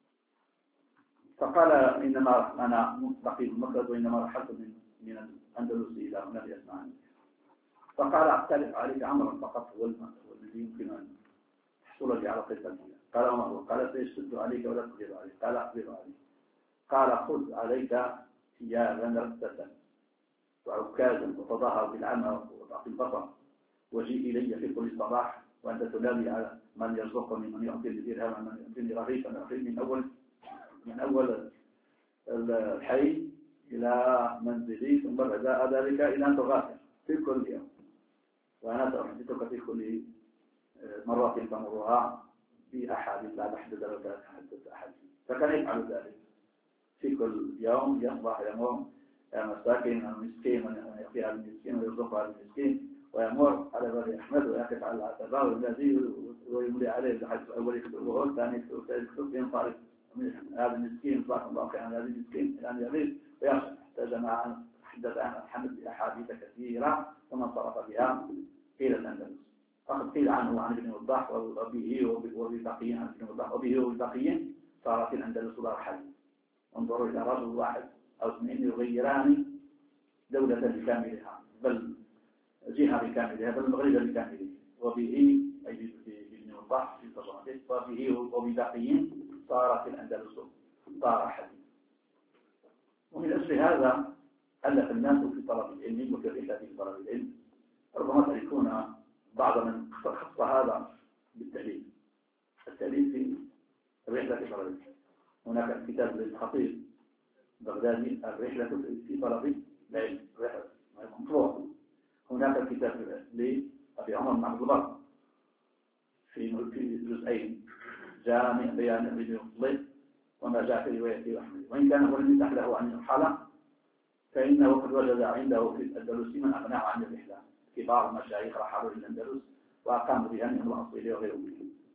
فقال إنما أنا بقي المخلد وإنما رحلت من الأندلس إلى هنا لأسمعني. فقال أختلف عليك عمرا فقط هو الذي يمكن أن تحصل لي على قصة. قال وما هو؟ قال سيشتد عليك ولا تقدر عليك. قال أقدر عليك. قال خذ عليك ثيابا رثة وعكازا وتظاهر بالعمى وضعف البصر، وجيء إلي في كل صباح وأنت تنادي على من يرزقني، من يعطيني درهما، من يعطيني رغيفا، من أول الحي إلى منزلي، ثم بعد ذلك إلى أن تغادر في كل يوم، وأنا سأحدثك في كل مرة تمرها بأحاديث لا تحدث ولا تحدث أحاديث. فكان يفعل ذلك في كل يوم، يصبح يمر مساكين المسكين ويعطيها المسكين ويرزقها المسكين، ويمر على بني أحمد ويقف على العتبة والذي ويملي عليه بحيث أول يكتبه الثاني يكتب ينطلق هذا المسكين صاحب الله عن هذا المسكين الآن يغيب ويخشى. احتاج مع حدث عن الحمد بأحاديث كثيرة ثم انصرف بها إلى الأندلس. فقد قيل عنه عن ابن وضاح وبه وببقيين عن ابن وضاح وبه وببقيين صارت الأندلس دار حديث. انظروا إلى رجل واحد أو اثنين يغيران دولة بكاملها، بل جهة بكاملها، بل المغرب بكامله، وبه أي بابن وضاح في تجربته وبه وببقيين صارت الأندلس دار حديث. ومن أجل هذا ألف الناس في طلب العلم وفي الرحلة في طلب العلم. ربما تعرفون بعض من خص هذا بالتأليف، التأليف في الرحلة في طلب العلم. هناك كتاب للخطيب بغدادي الرحلة في طلب العلم، رحلة مطروح. هناك كتاب لأبي عمر بن عبد البر في جزئين، جامع بيان ابن الفضيل وما جاء في رواية أحمد. وإن كان هو لم يتح له عن الرحلة فإنه قد وجد عنده في الأندلس من أغناه عن الرحلة، كبار المشايخ رحلوا إلى الأندلس وأقاموا بها منهم الأصيل وغيرهم.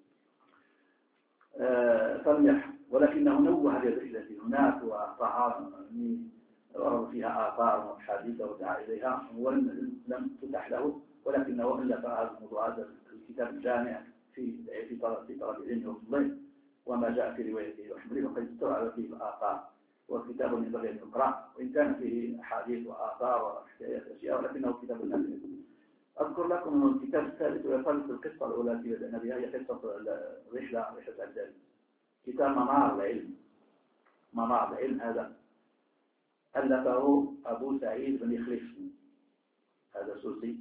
فليح، ولكنه نوه للرحلة هناك وطعام ورد فيها آثار وحديث ودعا إليها، ولم تتح له، ولكنه ألف هذا الموضوع، هذا الكتاب الجامع في طلب العلم والفضل وما جاء في روايته وحمله، وقد استوعب فيه الآثار وكتاب ينبغي أن يقرأ، وإن كان فيه أحاديث وآثار وحكايات أشياء، ولكنه كتاب نافع. أذكر لكم أن الكتاب الثالث ويقال القصة الأولى التي بدأنا بها هي قصة رحلة عبدالي، كتاب منار العلم. منار العلم هذا ألفه أبو سعيد بن خليف، هذا سوسي،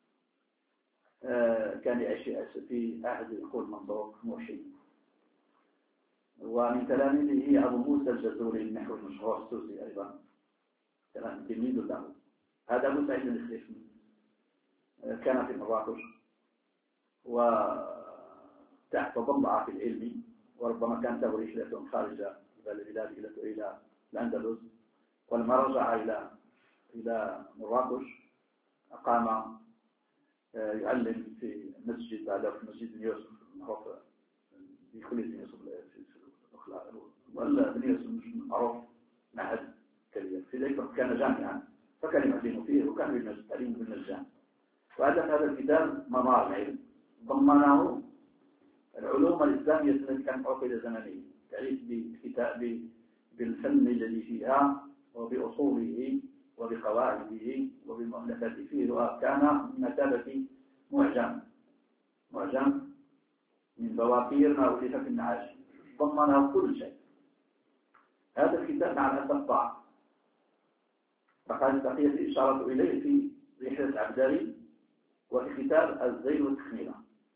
كان يعيش في عهد الخول منصور موحي، ومن تلاميذه أبو موسى الجزوري النحوي المشهور السوسي أيضا، كان تلميذ له. هذا أبو سعيد بن خليف كان في مراكش وتحت ضبعة في العلم، وربما كانت له رحلة خارج البلاد إلى الأندلس، ولما رجع إلى مراكش أقام يعلم في مسجد، هذا في مسجد يوسف معروف في كلية يوسف، ولا بن يوسف معروف معهد كبير في ذلك كان جامعا، فكان يعلم فيه وكان يتعلم بالمجان. وألف هذا الكتاب منار العلم، ضمنه العلوم الإسلامية التي كانت عقيدة زمنية، تعريف بالفن الذي فيها وبأصوله وبقواعده وبالمؤلفات فيه، وكان بمثابة معجم من بواكير ما ألف في النعاش، ضمنه كل شيء. هذا الكتاب مع الأسف ضاع، فقد بقيت الإشارة إليه في رحلة عبدالي وفي كتاب الزيل والتخميلة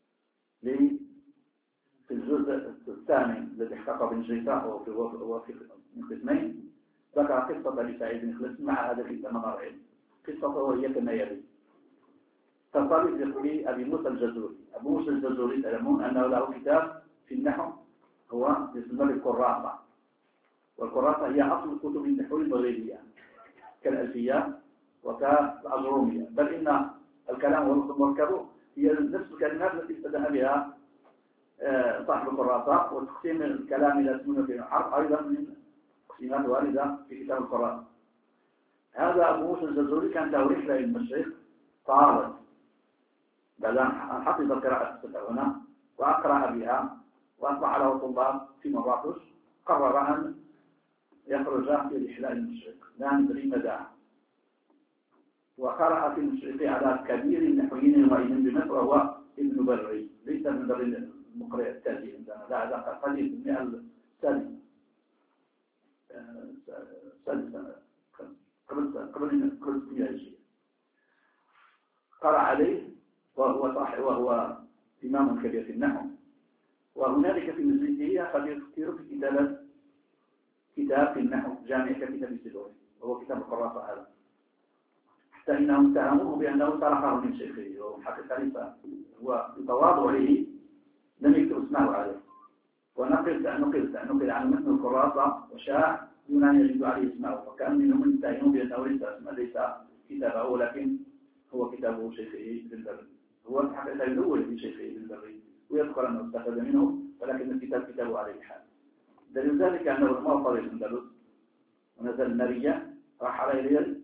في الجزء الثاني الذي احتقى بن جيفاء وفي من قسمين، ذكر قصة أبي سعيد بن خليف مع هذا الكتاب منار العلم. قصته هي كما يلي: تنطلق بأبي موسى الجزوري. أبو موسى الجزوري تعلمون أنه له كتاب في النحو هو يسمى بالقراطة، والقراطة هي أصل كتب النحو المغربية كالألفية وكالأجرومية، بل إن الكلام والمركب هي نفس الكلمات التي ابتدأ بها صاحب القراطة، وتقسيم الكلام إلى 28 حرف أيضا من تقسيمات واردة في كتاب القراطة. هذا أبو موسى الجزوري كان له رحلة إلى المشرق طالت، بعد أن حفظ القراءة هنا وأقرأ بها وأصبح له طلاب في مراكش، قرر أن يخرج في رحلة المشرق لا ندري مدى، وقرأ في المشرق على كبير النحويين يومئذ بمصر وهو ابن بري، ليس من بري المقرئ التالي عندنا، لا هذا قليل في المئة الثانية قبل 600 قرأ عليه وهو إمام كبير في النحو. وهنالك في مجلسه قد يفكر في كتاب في النحو جامع ككتاب السلوي، وهو كتاب القراطة هذا، حتى إنهم اتهموه بأنه سرقه من شيخه، وحقيقة هو بتواضعه لم يكتب اسمه عليه، ونقل عن متن القراطة وشاع دون أن يجد عليه اسمه، فكان منهم يتهمون بأنه ليس كتابه، ولكن هو كتاب شيخه ابن البري، هو الحقيقة يدور في شيخه ابن البري ويذكر أنه استفاد منه، ولكن الكتاب كتابه عليه حال. دليل ذلك أنه لما وصل الأندلس ونزل المرية راح إليه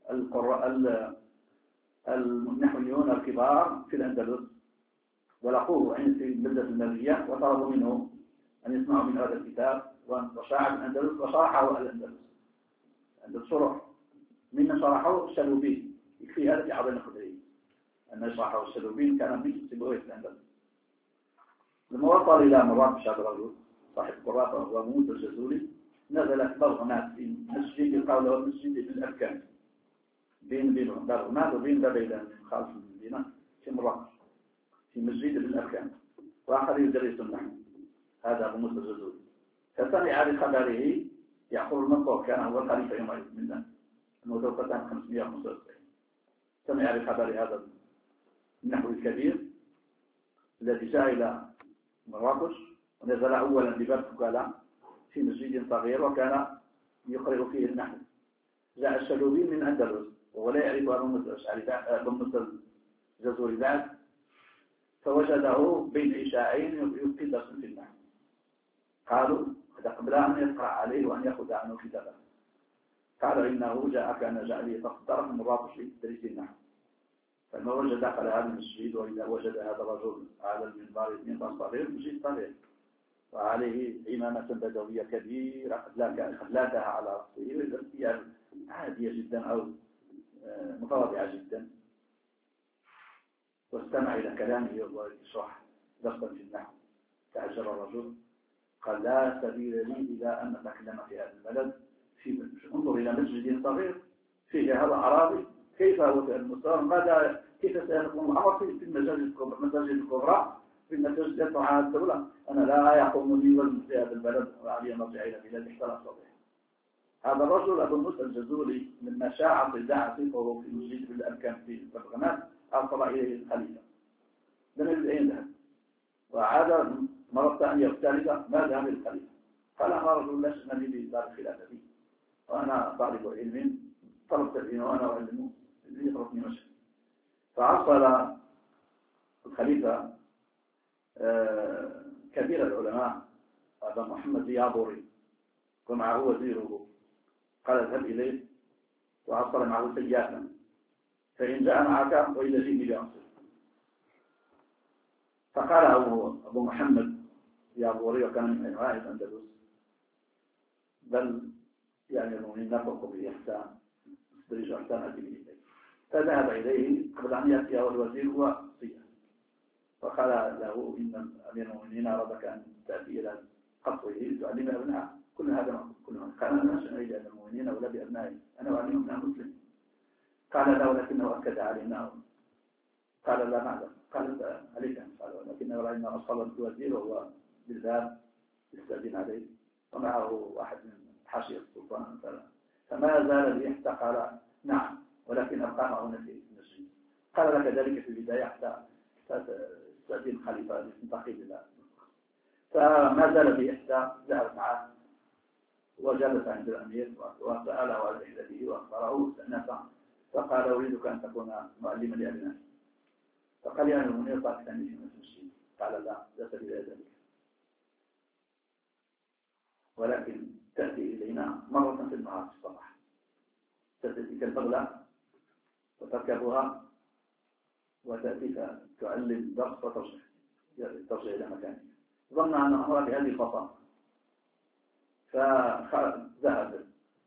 النحويون الكبار في الأندلس ولقوه عند في بلدة المرية وطلبوا منه أن يسمعوا من هذا الكتاب، وشاع الأندلس وشرحه الأندلس عند الشرح. من شرحه الشلوبين، يكفي هذا في عظيم الخدري أن يشرحه الشلوبين كان من سبويه في الأندلس. لما وصل إلى مراكش هذا الرجل صاحب القراطة وأبو موسى الجزوري، نزل في بغنات في مسجد يقال له مسجد الأركان بين بغنات وبين بابيلان خارج المدينة في مراكش في مسجد الأركان، وآخر يدرس النحو. هذا أبو موسى الجزوري فسمع بخبره يعقوب المنصور، كان هو الخليفة يومئذ منه المتوفى 595. سمع بخبر هذا النحو الكبير الذي جاء إلى مراكش، ونزل أولا بباب فقالة في مسجد صغير وكان يقرأ فيه النحو. جاء الشلوبين من أندلس وهو لا يعرف أبو موسى الجزوري بعد، فوجده بين عشاءين يلقي درس في النحو. قالوا قبل أن يقرأ عليه وأن يأخذ عنه كتابه، قال إنه كان جاء لي فاختار من مراكش لتدريس النحو. فلما وجد دخل هذا المسجد، وإذا وجد هذا الرجل على المنبر 2 صغير، مسجد صغير وعليه عمامة بدوية كبيرة خلاتها على رأسه، ثياب عادية جدا أو متواضعة جدا. واستمع إلى كلامه وهو يشرح درسا في النحو. تعجب الرجل قال: لا سبيل لي إلى أن أتكلم في هذا البلد. انظر إلى مسجد صغير فيه هذا أعرابي، كيف هو في المستوى، ماذا كيف سيكون الأمر في المساجد الكبرى، في المساجد يطلع على الدولة. أنا لا يقوم لي وزن في هذا البلد وعلي نرجع إلى بلاد حتى لا أستطيع. هذا الرجل أبو موسى الجزولي لما شاع صداع صفه في مسجد بالأركان في البرغمان أرسل إليه الخليفة، لم يجد أين ذهب، وعاد مرة ثانية والثالثة ما ذهب الخليفة. قال: أنا رجل لا شأن لي بدار الخلافة فيه، وأنا طالب علم طلبت العلم وأنا أعلمه يتركني مشي. فأرسل الخليفة كبير العلماء أبا محمد يابوري ومعه وزيره، قال: اذهب إليه وأرسل معه سيافا، فإن جاء معك وإذا جئني بأنصر. فقال أبو محمد يابوري، وكان من علماء الأندلس، بل يعني المؤمنين نفقوا به إحسان استريج إحسان أتي به. فذهب إليه قبل أن يأتي الوزير هو صيام، وقال له: إن أمير المؤمنين أرادك أن تأتي إلى قصره تعلم أبناء. كل هذا كلهم قال: أنا لا شأن بأمير المؤمنين ولا بأبنائي، أنا أعلمهم أنها مسلم. قال: لا، ولكنه أكد علينا. قال: لا معذر. قال: عليك أن تفعل، ولكنه رأينا أصل الوزير وهو بالذات يستأذن عليه ومعه واحد من حاشية السلطان، فما زال ليحتى. قال: نعم، ولكن أبقى معنا في المسجد. قال: لك ذلك في البداية حتى تستأذن الخليفة لتنتقل إلى. فما زال ليحتى، ذهب معه وجلس عند الأمير وسأله عن رحلته وأخبره استأنافه. فقال: أريدك أن تكون معلما لأبنائي. فقال: يا أمير المؤمنين طاقتني في المسجد. قال: لا سبيل إلى ذلك، ولكن تأتي إلينا مرة في النهار في الصباح، تأتيك البغلة وتركبها وتأتيك تعلم درس وترجع إلى مكانك. ظن أن هو بهذه البساطة، فذهب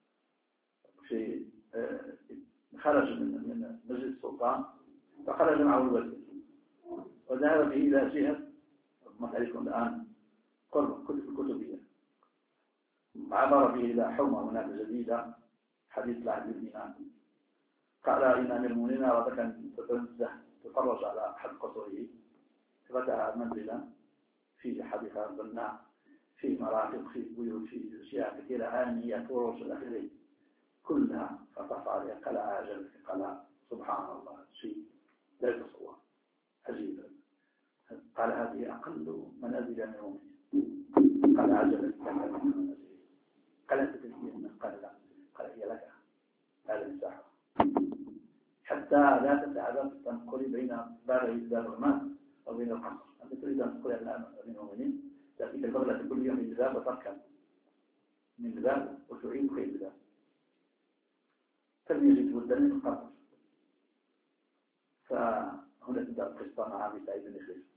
خرج من مجلس السلطان، فخرج معه الوزير وذهب به إلى جهة ما تعرفون الآن قرب الكتبية. عبر به إلى حومة هناك جديدة حديث العهد بالإيمان. قال: إن أمير المؤمنين أرادك أن تفرج على أحد قصره. فتح منزلا فيه حديقة بناء، فيه مرافق، فيه بيوت، فيه أشياء كثيرة آنية فروش إلى آخره كلها. فطف عليها قال: عجل. قال: سبحان الله، شيء لا يتصور، عجيب. قال: هذه أقل منازل أمير المؤمنين. قال: عجل. قال: أنت تجيء؟ قال: لا. قال: هي لك، هذا المساحة، حتى لا تتعذب التنقل بين باب الرمان أو بين القصر. أنت تريد أن تقول أبناء المؤمنين، تأتيك البغلة كل يوم من الباب وتركب من الباب وتعيد خير الباب، فليجد بدا من القصر. فهنا تبدأ القصة مع أبي سعيد بن خليل.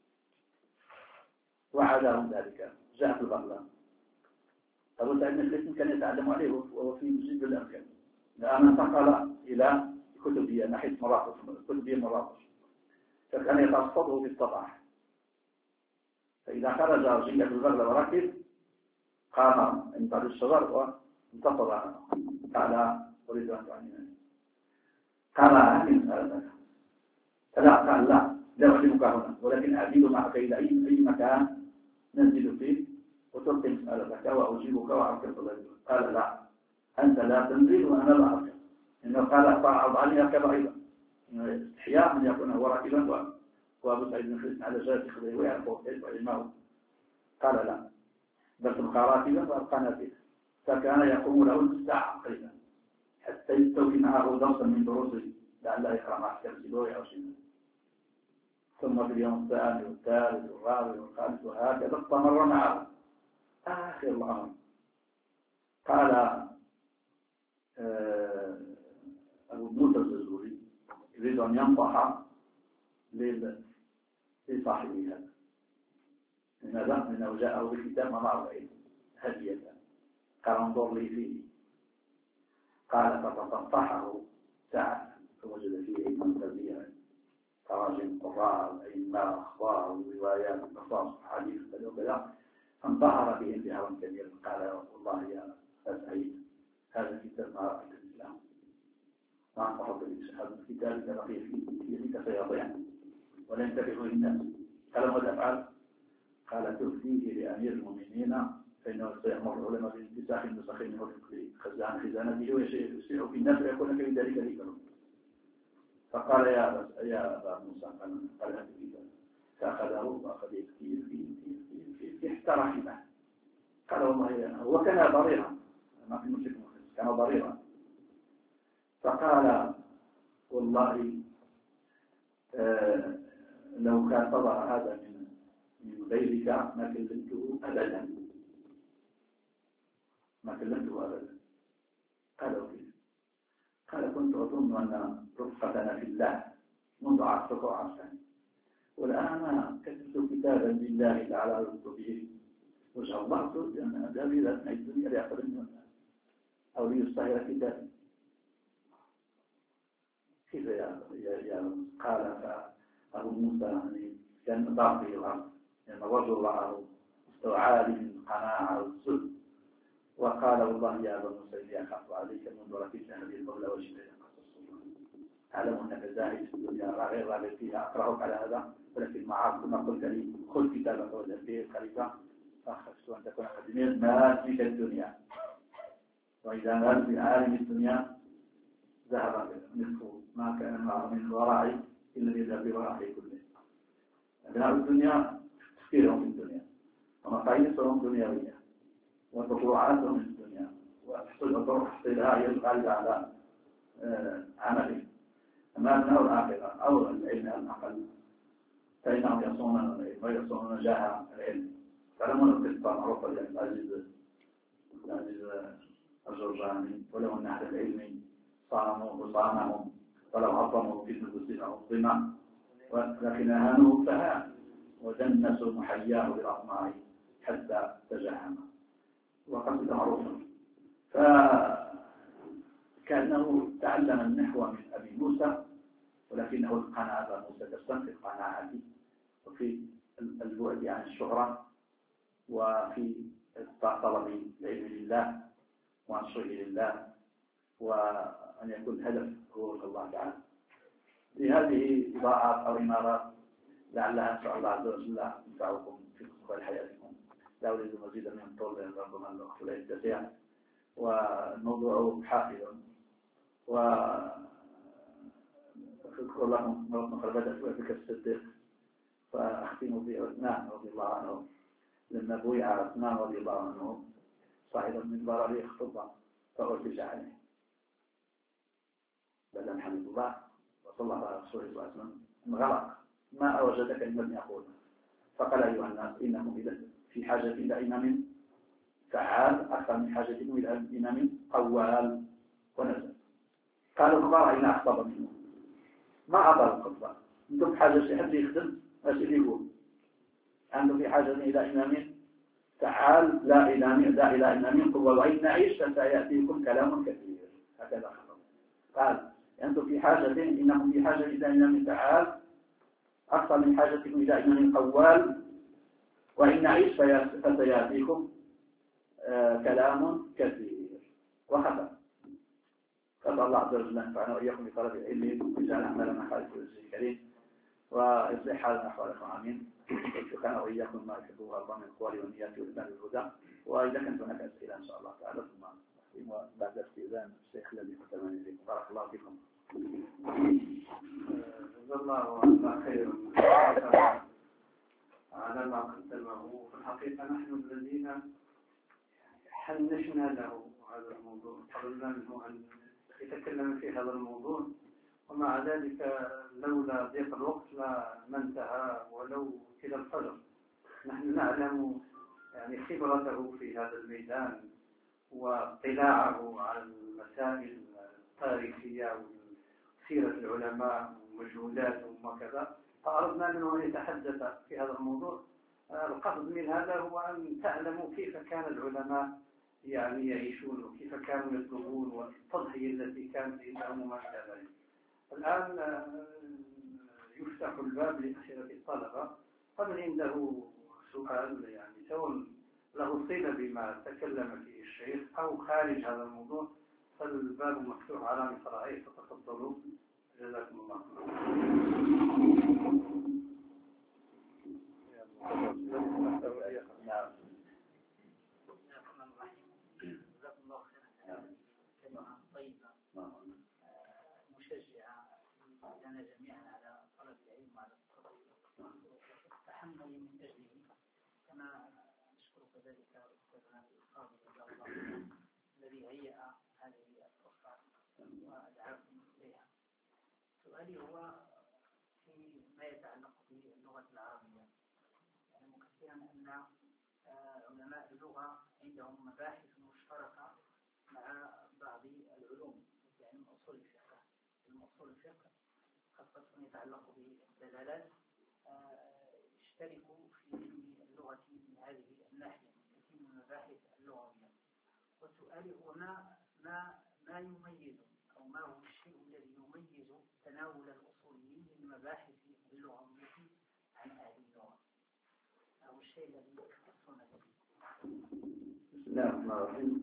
وعادهم ذلك، جاءت البغلة. أبو سعيد بن خليل كان يتعلم عليه وهو في مسجد الأمكان، لأن انتقل إلى كتبية ناحية مراقش، كتبية مراقش، فكان يتصفده في الصباح. فإذا خرج جيء بالبغلة وركب قام عند الشجر وانتفض عنه. قال: أريد أن تعلمني. قال: هل مسألتك؟ قال: لا أعلمك هنا، ولكن أعدل معك إلى أي مكان ننزل فيه وتلقي مسألتك وأجيبك وأركب ضدك. قال: لا، أنت لا تنزل وأنا لا أركب. إنه قال: أضعني أركب أيضا. استحياء من يكون هو راكبا وأبو سعيد بن خليل على جالس خذيه ويعرفه كيف علمه. قال: لا، بل تبقى راكبا وأبقى فيه. فكان يقوم له الساعة تقريبا حتى يستوي معه درسا من دروسه لعله يقرأ مع السلوي أو شيء. ثم في اليوم الثاني والثالث والرابع والخامس وهكذا استمر معه. آخر الأمر قال أبو موسى الجزولي: يريد أن ينصح لصاحبه هذا، لماذا؟ لأنه جاءه بالكتاب مضى العلم هدية، قال انظر لي فيه، قال فتصفحه ساعة فوجد فيه علما كبيرا، تراجم قراء الأئمة أخبار وروايات قصص حديث كذا وكذا، فانبهر به انبهارا كبيرا. قال والله يا سعيد هذا الكتاب ما رأيت الإسلام، ما أنصحك هذا الكتاب إذا بقي في يدك سيضيع ولا ينتفع الناس. قال ماذا أفعل؟ قال تؤتيه لأمير المؤمنين فإنه سيأمر العلماء بانتساخ النسخ منه لخزان خزانته ويسيع في الناس ويكون في ذلك ذكره. فقال يا أبا موسى قال هذا الكتاب، فأخذه وأخذ فيه حتى رحمه. قال والله هو كان ضريرا، ما في مشكلة، كان ضريرا. فقال والله لو كان صدر هذا من غيرك ما كلمته أبدا، ما كلمته أبدا. قال وكيف؟ قال كنت أظن أن رفقتنا في الله منذ عصرك وعصرين، والآن كتبت كتابا لله تعالى رزق به وجه الله تريد أن أذهب إلى أثناء الدنيا لأقل من الناس أو ليصطهر كتابي. كيف يا قال فأبو موسى كان ضعف في الأرض، لأن الرجل رآه مستوى عالي من القناعة والسلم، وقال والله يا أبا موسى إني أخاف عليك منذ ركبت هذه القبلة وجدت أعلم أنك زاهد في الدنيا غير راغب فيها، أقرأك على هذا، ولكن معاذ كما قلت لي خذ كتابك وذهب به الخليفة، فخشت أن تكون قد مات فيك الدنيا، وإذا مات في عالم الدنيا ذهب نصف ما كان معه من ورائي إلا يذهب بورائه كله. أبناء الدنيا تفكيرهم في الدنيا ومقاييسهم دنيوية وتطوعاتهم من الدنيا، وتحصيلها هي الغالبة على عمله. أما أبناء الآخرة أو العلم الأقل فإنهم يصونون العلم ويصونون جاه العلم. تعلمون القصة معروفة للعزيز الجرجاني، ولو أن أهل العلم صاموا وصامهم ولو عظموا في نفوسهم عظما، ولكن أهانوا فهان ودنسوا محياه بالأطماع حتى تجهم، وقصد معروف. فكأنه تعلم النحو من أبي موسى، ولكنه اتقن أبا موسى درسا في القناعة وفي البعد عن الشهرة وفي طلب العلم لله ونشره لله، وأن يكون الهدف هو الله تعالى. لهذه إضاءات أو إمارات لعلها إن شاء الله عز وجل تنفعكم في مستقبل حياتكم. لا أريد مزيدا من الطول لأن ربما الوقت لا يتسع، والموضوع حافل. وأذكر لكم مرة بدأت بك الصديق، فأختم بعثمان رضي الله عنه. لما بويع عثمان رضي الله عنه صعد من برره خطبة فأرتج عليه، بل الحمد لله وصلى الله على رسول الله صلى الله عليه وسلم انغلق ما أوجد كلمة يقول، فقال أيها الناس إنكم إذا في حاجة إلى إمام فعال أكثر من حاجتكم إلى إمام قوال، ونزل. قالوا فقال أين أخطب منه؟ ما أطل الخطبة، أنتم بحاجة حد يخدم ايش اللي يقول؟ أنتم في حاجة إلى إمام فعال لا إلى إمام قوال، وإن نعيش فسيأتيكم كلام كثير. هكذا خطب. قال أنتم في حاجة، إنكم في حاجة إلى إمام فعال أكثر من حاجتكم إلى إمام قوال، وإن نعيش فسيأتيكم كلام كثير. وختم. قال الله عز وجل نفعنا وإياكم بطلب العلم ويجعل أعمالنا خالصا لوجهه الكريم ويصلح حالنا أحوالكم آمين. ويوفقنا وإياكم ما يحبه الله من القول والنيات والإيمان والهدى. وإذا كانت هناك أسئلة إن شاء الله تعالى ثم بعد استئذان الشيخ الذي قدمني إليكم. بارك الله فيكم. جزا الله عنا خيرا على ما قدمه. في الحقيقة نحن الذين حنشنا له هذا الموضوع، طلبنا منه أن يتكلم في هذا الموضوع، ومع ذلك لولا ضيق الوقت ما انتهى ولو إلى الفجر. نحن نعلم يعني خبرته في هذا الميدان واطلاعه على المسائل التاريخية وسيرة العلماء ومجهوداتهم وكذا، فأردنا منه أن يتحدث في هذا الموضوع. القصد من هذا هو أن تعلموا كيف كان العلماء يعني يعيشون وكيف كانوا يطلبون والتضحية التي كانت عندهم وما إلى ذلك. الآن يفتح الباب لأسئلة الطلبة. فمن عنده سؤال يعني سواء له صلة بما تكلم فيه الشيخ أو خارج هذا الموضوع فالباب مفتوح على مصراعيه، فتفضلوا جزاكم الله نعم. جزاكم الله خيرا. كلمة طيبة مشجعة لنا جميعا على طلب العلم وعلى التحمل من أجله. كما نشكر كذلك أستاذنا الفاضل رضي الله عنه الذي هيأ هذه الفرصة ودعاكم إليها. سؤالي هو فيما يتعلق باللغة العربية. يعني كثيرا أن علماء اللغة عندهم مباحث مشتركة مع بعض العلوم مثل علم أصول الفقه. علم أصول الفقه خاصة يتعلق بالدلالات يشتركوا في علم اللغة من هذه الناحية كثير من المباحث اللغوية. وسؤالي هو ما يميز أو ما هو الشيء الذي يميز تناول الأصوليين للمباحث اللغوية عن أهل اللغة، أو الشيء الذي يختصون به. بسم الله الرحمن الرحيم.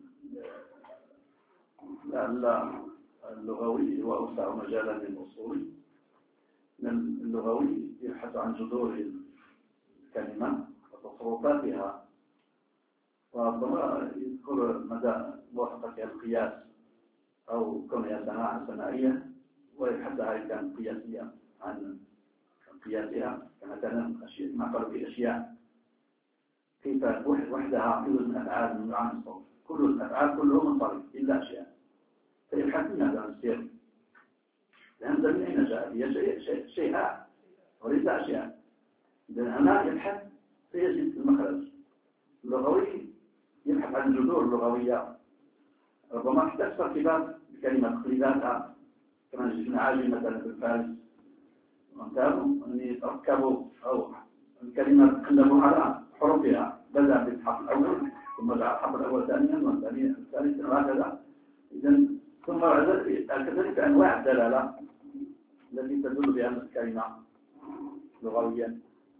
لعل اللغوي هو أوسع مجالا من الأصولي. اللغوي يبحث عن جذور الكلمة وتصرفاتها، وربما يذكر مدى موافقتها القياس أو كونها ثنائية، ويبحث إذا كانت قياسية عن قياسها، كمثلا ما قالوا في أشياء كيف وحدها كل الأفعال من عن الصوت، كل الأفعال كلهم منصرف إلا أشياء، فيبحث من هذا السير، لأن من أين جاء؟ هي شيئات وليس أشياء. إذن هنا يبحث فيجد المخرج. اللغوي يبحث عن الجذور اللغوية، ربما تكسر كتاب بكلمة خليلاتها كما نجد عاجل مثلا في الفارس وانتهوا أن يتركبوا أو الكلمة تقلبوا على حروفها، بدأ بالحرف الأول ثم جعل الحرف الأول ثانيا والثاني الثالث وهكذا. إذن ثم كذلك أنواع الدلالة التي تدل بأن الكلمة لغويا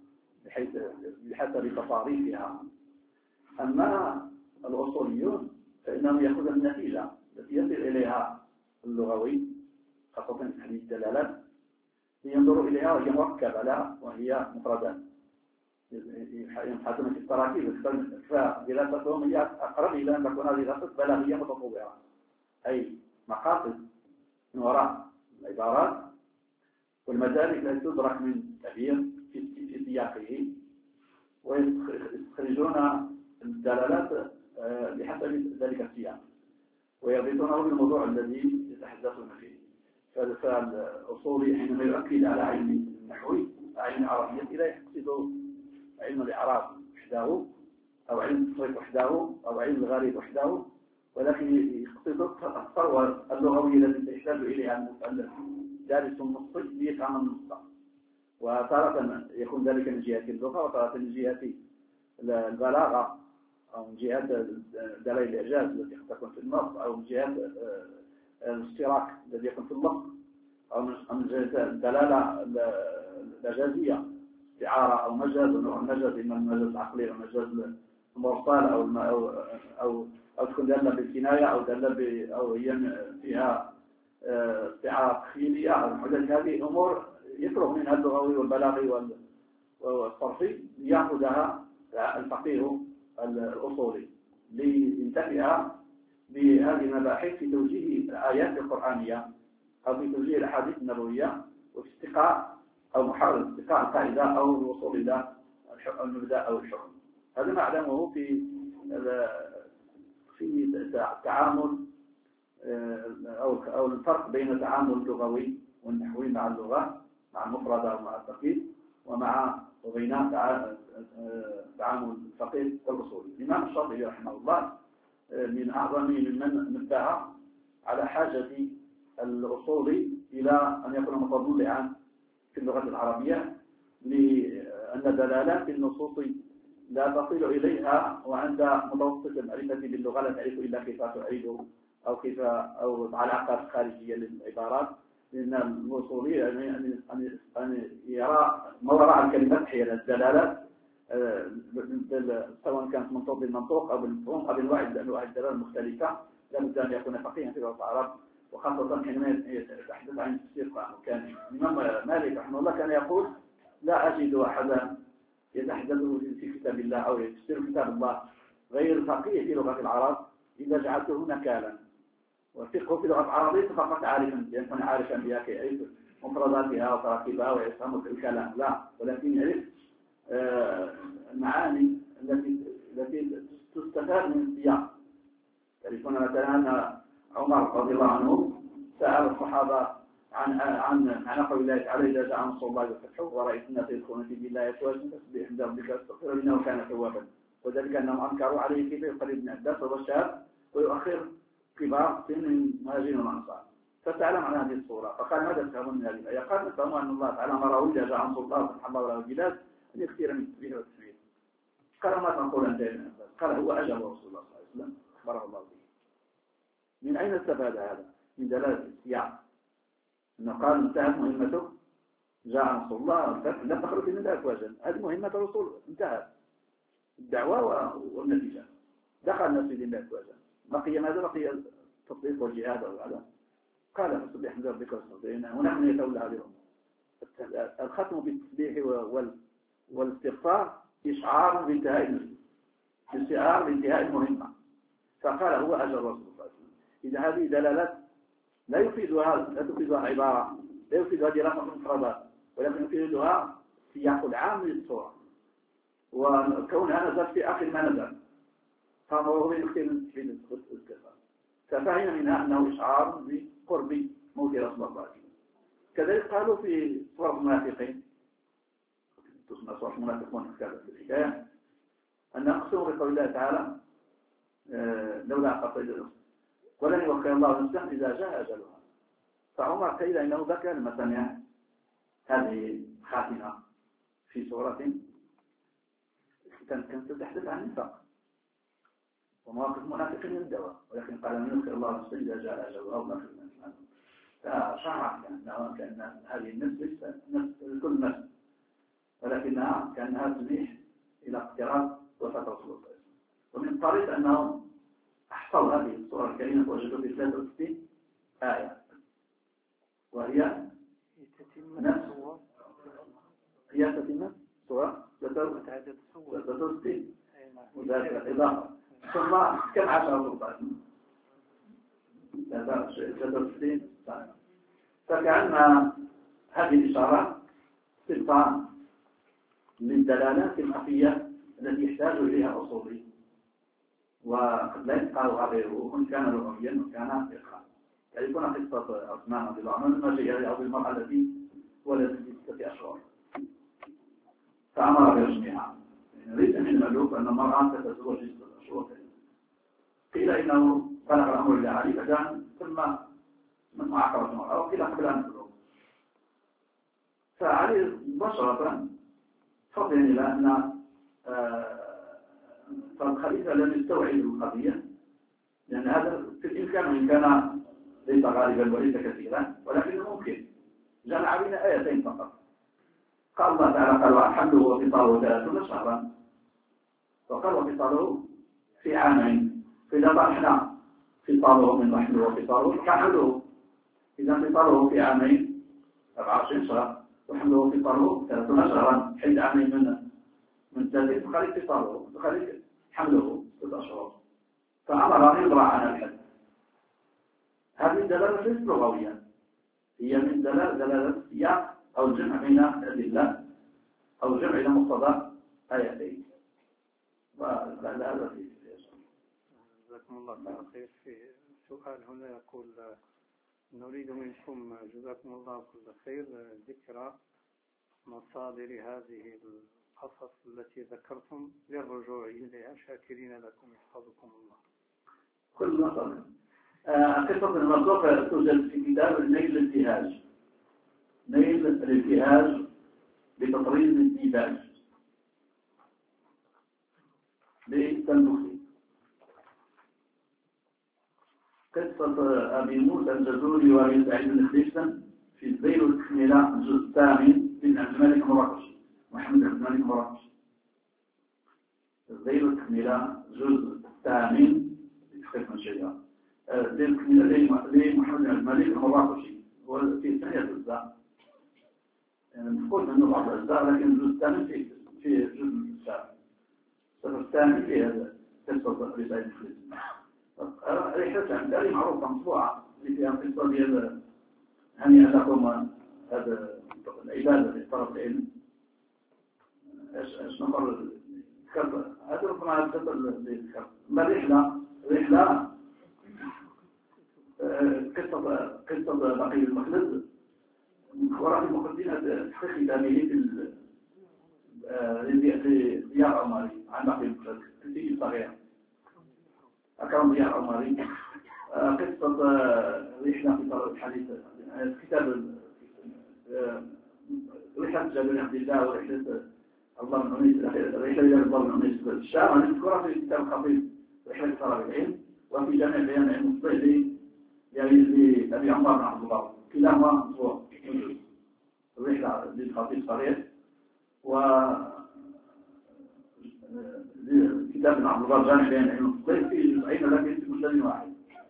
بحسب تصاريفها. أما الأصوليون فإنهم يأخذون النتيجة التي يصل إليها اللغوي خاصة في تحديد الدلالات، ينظروا إليها وهي مركبة لا وهي مفردات، يبحثون في التراكيب، فدراستهم هي أقرب إلى أن تكون هذه دراسة بلاغية متطورة، أي مقاصد من وراء العبارات والمدارك التي تدرك من تعبير في سياقه، ويستخرجون الدلالات بحسب ذلك السياق ويربطونه بالموضوع الذي يتحدثون فيه. فالأصولي حينما يؤكد على علم النحوي علم العربية لا يقصد علم الإعراب وحده أو علم التصريف وحده أو علم الغريب وحده، ولكن يقصد الثروة اللغوية التي تحتاج إليها دارس النص ليفهم النص، وتارة يكون ذلك من جهة اللغة وتارة من جهة البلاغة أو من جهة دلائل الإعجاز التي قد تكون في النص، أو من جهة الاشتراك الذي يكون في اللفظ، أو من جهة الدلالة الإعجازية استعارة أو مجاز، ونوع المجاز إما المجاز العقلي أو المجاز المرسل أو تكون دالة بالكناية أو دالة أو هي فيها استعارة تخيلية أو الحدث. هذه أمور يفرغ منها اللغوي والبلاغي والصرفي ليأخذها الفقيه الأصولي لينتفع بهذه المباحث في توجيه الآيات القرآنية أو في توجيه الأحاديث النبوية وفي استقاء أو محاولة استقاء القاعدة أو الوصول إلى المبدأ أو الحكم. هذا ما أعلمه في التعامل أو الفرق بين التعامل اللغوي والنحوي مع اللغة، مع المفردة أو مع التركيب، وبين تعامل الفقيه والأصولي. الإمام الشاطبي رحمه الله من أعظم ممن نبه على حاجة الأصولي إلى أن يكون متضلعا في اللغة العربية، لأن دلالات النصوص لا تصل إليها وأنت متوسط المعرفة باللغة لا تعرف إلا كيف تعيد أو كيف أو علاقات خارجية للعبارات، لأن الوصولي يعني أن يرى ما وراء الكلمات حيال الدلالات سواء كانت منطوق بالمنطوق أو بالمفهوم أو بأنواع الدلالات المختلفة. لابد أن يكون فقيها في لغة العرب، وخاصة حينما يتحدث عن تفسير القرآن. كان الإمام مالك رحمه الله كان يقول لا أجد أحدا يتحدث في كتاب الله أو يفسر كتاب الله غير فقيه في لغة العرب إذا جعلته نكالا. والفقه في اللغة العربية فقط عارفا، يكون عارفا بها كي يعرف مفرداتها وتراكيبها ويفهم الكلام، لا، ولكن يعرف المعاني التي تستفاد من السياق. تعرفون مثلا أن عمر رضي الله عنه سأل الصحابة عن معنى قول الله تعالى إذا جاء نصر الله والفتح ورأيت الناس يدخلون في دين الله أفواجا فسبح بحمد ربك واستغفره إنه كان توابا. وذلك أنهم أنكروا عليه كيف يقرب ابن عباس وهو الشاب ويؤخر كبار سن المهاجرين والأنصار، فسأل عن هذه الصورة فقال ماذا تفهمون من هذه الآية؟ قال نفهم أن الله تعالى أمره إذا جاء نصر الله وفتح الله وله البلاد أن يكثر من التسبيح والتحميد. قال ما تقول أنت يا ابن عباس؟ قال هو أجاب رسول الله صلى الله عليه وسلم أخبره الله به. من أين استفاد هذا؟ من دلالة السياق، أنه قال انتهت مهمته جاء نصر الله لا تخرج من ذلك وجل، هذه مهمة الرسول انتهت الدعوة والنتيجة، دخل الناس في دين الله وجل. بقي ماذا؟ بقي التطبيق والجهاد وهذا. قال فسبح بحمد ربك واستغفره ونحن يتولى هذه الأمور. الختم بالتسبيح والاستغفار إشعار بانتهاء المسلم، استشعار بانتهاء المهمة. فقال هو أجر رسول الله صلى الله عليه وسلم. إذا هذه دلالات لا تفيدها عبارة، لا يفيدها دراسة مفردات، ولكن يفيدها السياق العام للصورة، وكونها نزلت في آخر ما نزل فهو يختلف في الاستغفار. ففهم منها أنه إشعار بقرب موت رسول الله صلى الله عليه وسلم. كذلك قالوا في سورة المنافقين، تسمى سورة المنافقون في هذه الحكاية، أن أقسم بقول الله تعالى لولا قصيد ولن يوفق الله نفسا إذا جاء أجلها. فعمر قيل إنه بكى لما سمع هذه خاتمة في سورة كانت تتحدث عن النفاق ومواقف المنافقين من الدواء، ولكن قال لن يوفق الله نفسا إذا جاء أجلها وما في الناس. فشعر كأن هذه النفس نفس كل نفس، ولكنها كأنها تميح إلى اقتراب وفاة رسول الله صلى الله عليه وسلم. ومن طريق أنهم أحصوا هذه الصورة الكريمة وجدوا في 63 آية، وهي نفس هي تتمة صورة 63 وذلك الإضافة. ثم كم عشر صورة 63 سنة. فكأن هذه الإشارات صفة للدلالات الخفية التي يحتاج إليها أصولي، وقد لا يتقالها غيره وإن كان لغويا وكان فقها. يكون قصة أصنام رضي الله عنه لما جاء لأرض المرأة التي ولدت في 6 أشهر فأمر برجمها. ليس من المألوف أن المرأة تتزوج 6 أشهر. قيل إنه بلغ الأمر إلى علي فجاء ثم من معاقبة المرأة، وقيل قبل أن تبلغ. فعلي مباشرة فضل إلى أن فالخليفة لم يستوعب القضية، لأن هذا في الإمكان وإن كان ليس غالبا وليس كثيرا، ولكن ممكن. جمع بين آيتين فقط. قال الله تعالى قال وحمله وفصاله 30 شهرا، وقال وفصاله في عامين. فإذا طرحنا فصاله من رحمه وفصاله فحمله، إذا فصاله في عامين 24 شهر وحمله وفصاله 30 شهرا، حيث عامين من ذلك تخليك فصاله تخليك حمله 6 أشهر. فأمر أن يضرع عن الحد. هذه الدلالة ليست لغوية، هي من دلالة السياق أو الجمع بين الأدلة أو الجمع إلى مقتضى آيتين. ولا هذا في جزاكم الله خير. في سؤال هنا يقول نريد منكم جزاكم الله كل خير ذكر مصادر هذه القصص التي ذكرتم للرجوع إليها، شاكرين لكم يحفظكم الله. كل مصادر قصة المرزوق توجد في كتاب نيل الابتهاج، نيل الابتهاج بتطريز الديباج. للتنبختي. قصة أبي موسى الجزوري وأبي سعيد بن خليفة في الذيل والتكملة الجزء الثامن من عبد الملك المراكشي محمد عبد الملك المراكشي. الذيل والتكملة الجزء الثامن لتحقيق من شيئا الذيل والتكملة لمحمد عبد الملك المراكشي هو في ثانية الأجزاء يعني مفقود منه بعض الأجزاء لكن الجزء الثامن في الجزء السابع. السبب الثاني في هذا قصة أبي سعيد بن خليفة. رحلة عمداري معروفة مطبوعة اللي فيها قصة ديال هنيئا لكم هذا العبادة في طرف العلم. ايش نقول هذا ربما القصة اللي ذكرت. ما رحلة قصة بقي المخلد وراء المقدمة تحقيق كتابه في ضياء عمري عن بقي المخلد كتير صغير أكرم ضياء عمري قصة رحلة في طرف الحديث كتاب رحلة جابر عبد الله ورحلة الله بن عنيس رحلة إلى الله بن عنيس في الشام نذكرها في كتاب خطيب رحلة طلب العلم وفي جامع بيان علم الصيدي يعني لأبي عمر بن عبد الله كلاهما مطبوع الرحلة للخطيب صغير و كتاب ابن عبد الله جامع بيان علم الصيد في جزئين لكن في مجلد واحد.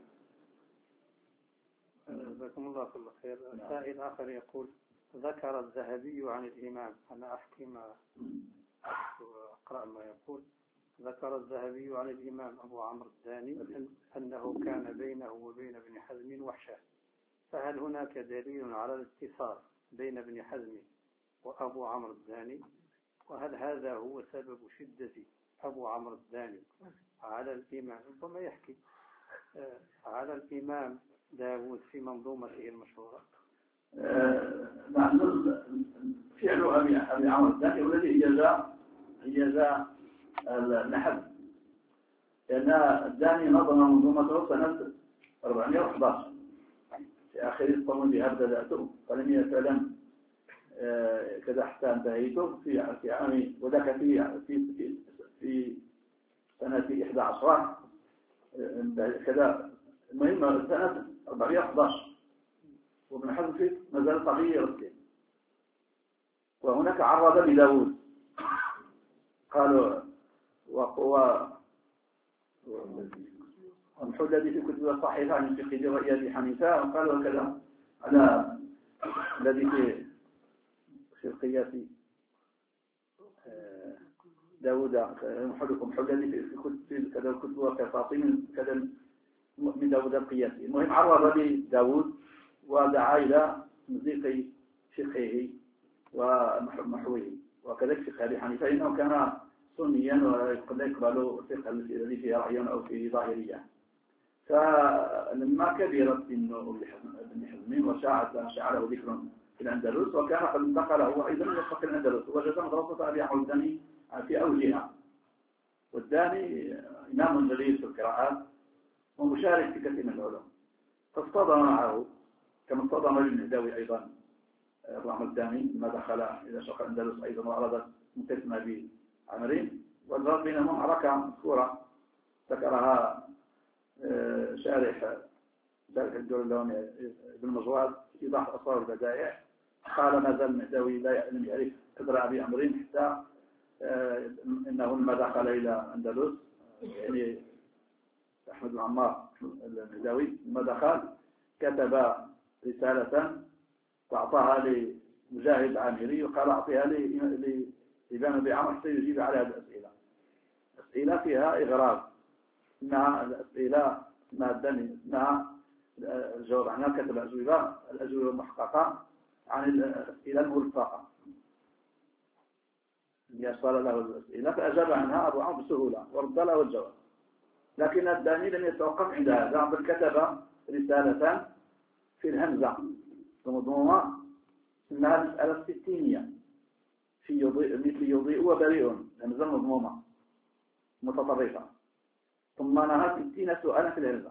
جزاكم الله كل خير. سائل آخر يقول ذكر الذهبي عن الإمام أنا أحكي ما أقرأ ما يقول ذكر الذهبي عن الإمام أبو عمرو الداني أنه كان بينه وبين ابن حزم وحشة فهل هناك دليل على الاتصال بين ابن حزم وأبو عمرو الداني وهل هذا هو سبب شدة أبو عمرو الداني على الإمام ربما يحكي على الإمام داود في منظومته المشهورة؟ نعم فعل أبي عمرو الداني والذي هي النحل لأن الداني نظم منظومته سنة 411 في آخر الصوم بها بدأته فلم يتلم كذا حتى انتهيته في عام وذاك في سنة 11 كذا المهم سنة 411 وابن حزم ما زال صغير وهناك عرض بداود قالوا والحل الذي في كتب الصحيحة عن فقه رأي أبي حنيفة وقالوا هكذا على الذي في القياس داود حلكم حل الذي في كذا الكتب وكفاطين كذا من داود القياسي. المهم عرض لداود ودعا إلى مزيق فقهه ومحوه وكذلك فقه أبي حنيفة إنه كان سنيا ولا يقبل الفقه الذي فيه رأي أو فيه ظاهرية. فلما كبرت ابن حزم وشاع له ذكر في الأندلس وكان قد انتقل هو أيضا إلى فقه الأندلس وجد مدرسة أبي عمرو الداني في أوجهها والداني إمام جليل في القراءات ومشارك في كثير من العلوم فاصطدم معه كما اصطدم النهداوي أيضا أبو عمرو الداني لما دخل إلى شرق الأندلس أيضا وأراد متسمى بعمرين وجرت بينهم معركة مذكورة ذكرها شارح الدور اللوني ابن مجواد في إيضاح أسرار البدائع قال ما زال النهداوي لا يعرف قدر أبي عمرين حتى إنه لما دخل إلى الأندلس يعني أحمد بن عمار النهداوي لما دخل كتب رسالة وأعطاها لمجاهد عامري وقال أعطيها لإمام أبي عمرو حتى يجيب على هذه الأسئلة. أسئلة فيها إغراض إنها الأسئلة إنها الجواب عنها كتب الأجوبة المحققة عن الأسئلة الملفقة يصل له الأسئلة فأجاب عنها أبو عمرو بسهولة ورد له الجواب لكن الداني لم يتوقف عند هذا بل كتب رسالة في الهمزة مضمومة إنها مسألة ستينية في مثل يضيء وبريء همزة مضمومة متطرفة ثم نهى 60 سؤالا في الهمزة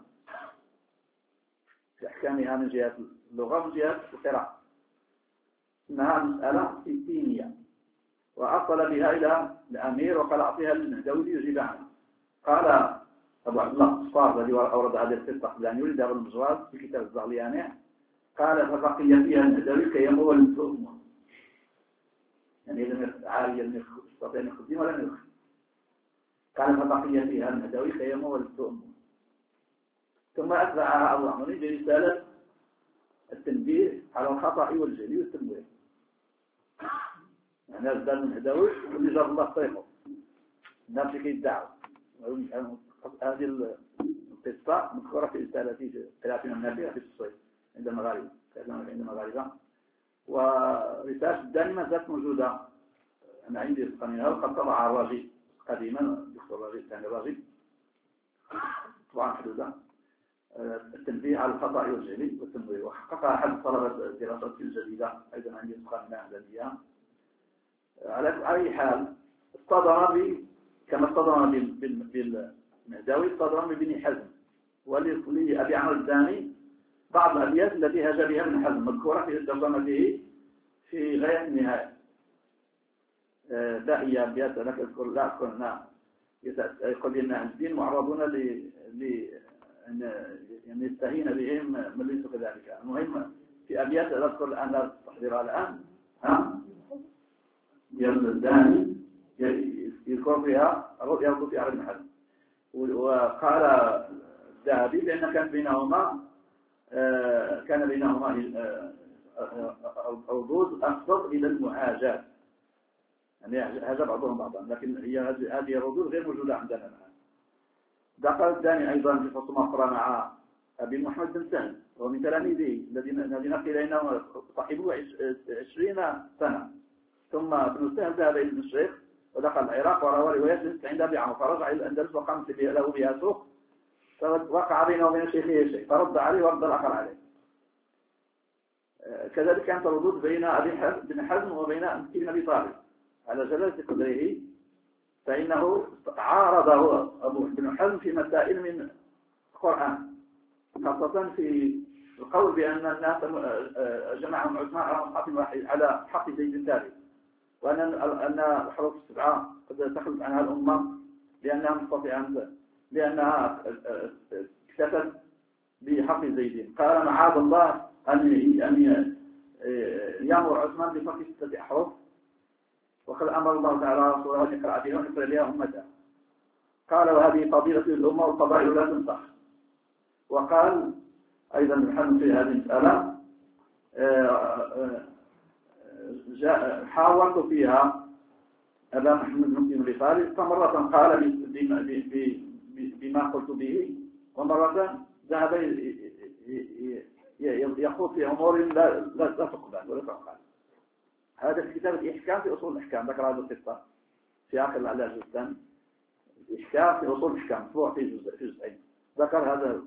في أحكامها من جهة اللغة ومن جهة القراءة إنها مسألة ستينية وأصل بها إلى الأمير وقال أعطيها للنهداوي يجيب عنه قال أبو عبد الله الصفار الذي أورد هذه القصة قبل أن يولد ابن المجواد في كتاب الزغلياني قال فبقي فيها النهدوي كيما ولد أمه، يعني لم عاليا لم يستطيع أن يخدم ولم يخدم. قال فبقي فيها النهدوي كيما ولد أمه. ثم أتبعها أبو عمري برسالة التنبيه على الخطأ والجهل والتمويه. يعني هذا النهدوي واللي جاب الله طريقه الناس اللي كيدعوا. هذه القصة مذكورة في رسالة 30 النافية في الصيف عند المغاربة، عند المغاربة. ورسالة الداني ما زالت موجودة، أنا عندي نسخة وقد طبع الراجي قديما، دكتور الراجي الثاني الراجي طبعا حدودا التنبيه على الخطأ والجهل والتمويه، وحققها أحد طلبة الدراسات الجديدة، أيضا عندي نسخة منها هذه. على أي حال اصطدم كما اصطدم بالنهدوي اصطدم بابن حزم، ولأبي عمرو الداني بعض الأبيات التي هاج بها ابن حزم مذكورة في ترجمته في غاية النهاية. لا هي أبيات لا أذكرنا يقول بأن الدين معرضون يعني يستهين بهم من ليسوا كذلك. المهم في أبيات لا أذكر الآن، لا تحضرها الآن، الداني يذكر فيها يرد في ابن حزم. وقال الذهبي بأن كان بينهما الردود أقصد إلى المعاجات، يعني هذا بعضهم بعضا، لكن هي هذه الردود غير موجودة عندنا الآن. ذكر الثاني أيضا في خصومة أخرى مع أبي محمد بن سهل ومن تلاميذه الذين قيل إنهم صاحبوا 20 سنة. ثم ابن سهل ذهب إلى الشيخ ودخل العراق وروى روايات عند أبي عمرو، فرجع إلى الأندلس وقامت له بها سوق، فوقع بينه وبين شيخه شيء فرد عليه ورد الآخر عليه. كذلك كانت الردود بين أبي بن حزم وبين ابن أبي طالب على جلالة قدره، فإنه عارضه أبو بن حزم في مسائل من القرآن، خاصة في القول بأن الناس جمعهم عثمان على مصحف واحد على حق زيد الثالث، وأن الحروف السبعة قد تخلف عنها الأمة لأنها اكتفت بحق زيد. قال معاذ الله أن يأمر عثمان بفك 6 أحرف، وقد أمر الله تعالى رسوله أن يقرأ بها ويقرأ لها أمته. قال وهذه فضيلة الأمة والقضاء لا تنصح. وقال أيضا الحمد في هذه المسألة حاولت فيها أبا محمد مسلم الغفاري، فمرة قال بما قلت به، ومرة ذهب يخوض في أمور لا تقبل ولا تقبل. هذا في كتاب الإحكام في أصول الإحكام، ذكر هذا القصة في آخر العلاج الثاني، الإحكام في أصول الإحكام مطبوع في جزئين. ذكر هذا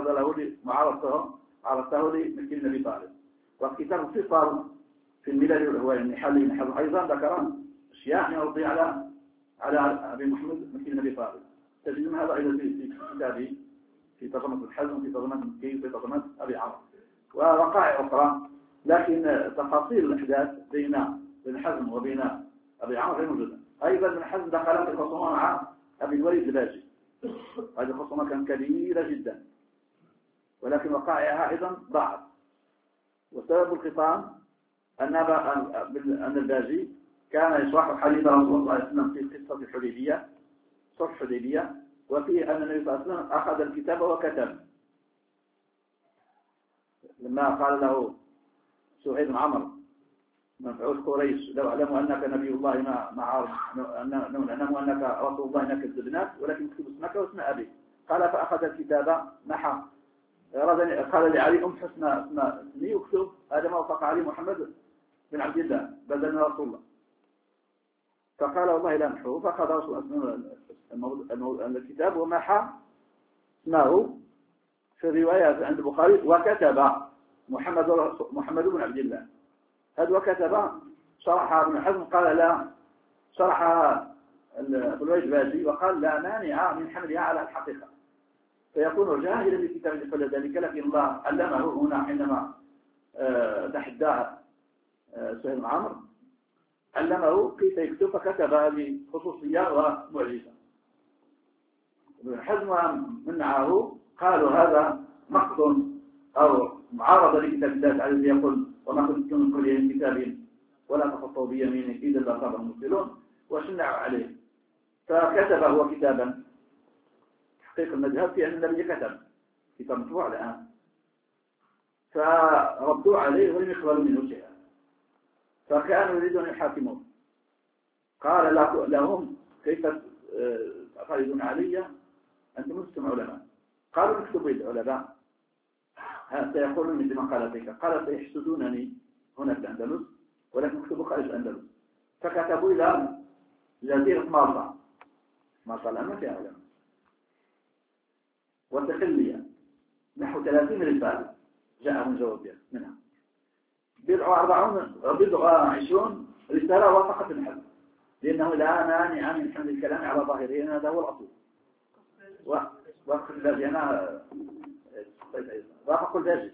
معارضته لمسكين النبي طالب. وكتاب الفصل في الملل هو النحل نحل أيضا ذكر أشياء يرضي على أبي محمد مسكين النبي طالب. تجدون هذا أيضا في كتابه في ترجمة الحزم، في ترجمة المكي، في ترجمة أبي عمرو، ووقائع أخرى. لكن تفاصيل الأحداث بين الحزم وبين أبي عمرو غير موجودة. أيضا ابن حزم دخل في خصومة مع أبي الوليد الباجي، هذه الخصومة كانت كبيرة جدا، ولكن وقائعها أيضا ضعف. وسبب الخصام أن الباجي كان يشرح حديث رسول الله صلى الله عليه وسلم في قصة الحديبية، صلح الحديبية، وفيه أن النبي صلى الله عليه وسلم أخذ الكتاب وكتب. لما قال له سهيل بن عمرو مبعوث قريش لو علموا أنك نبي الله ما عارف نعلم أنك رسول الله إنك كذبناك، ولكن اكتب اسمك واسم أبي. قال فأخذ الكتاب محى، قال لعلي حسن اسمي واكتب هذا ما وافق عليه محمد بن عبد الله بدل من رسول الله. فقال والله لا نحو، فأخذ رسول الكتاب ومحى اسمه في الرواية عند البخاري وكتب محمد بن عبد الله. هذا وكتب شرحها ابن حزم، قال لا، شرحها الوليد الباجي وقال لا مانع من حملها على الحقيقة، فيكون جاهلا بكتاب كل ذلك. لكن الله علمه هنا حينما تحداه سهيل بن عمرو، علمه كيف يكتب، فكتب هذه خصوصية ومعجزة. ابن حزم منعه قالوا هذا نقد أو معارضة لكتاب الله تعالى يقول وما كنت من كل كتاب ولا تخطوا بيمينك إذا لأصاب المبطلون وشنعوا عليه. فكتب هو كتابا تحقيق المذهب في أن النبي كتاب مطبوع الآن، فردوا عليه ولم يقبلوا منه شيئا، فكانوا يريدون أن يحاكمون. قال لهم كيف تعترضون علي أنتم لستم علماء؟ قالوا اكتبوا العلماء سيقولون مثل ما قال ذلك. قال سيحسدونني هنا في الأندلس ولكن اكتبوا خارج الأندلس. فكتبوا إلى جزيرة مالطا الآن ما فيها علماء، وتخليا نحو 30 رسالة جاءهم جواب منها، بضع 20 رسالة وافقت الحل، لأنه لا مانع من حمل الكلام على ظاهره، هذا هو الأصل. وافق الذي أنا وافق الباجي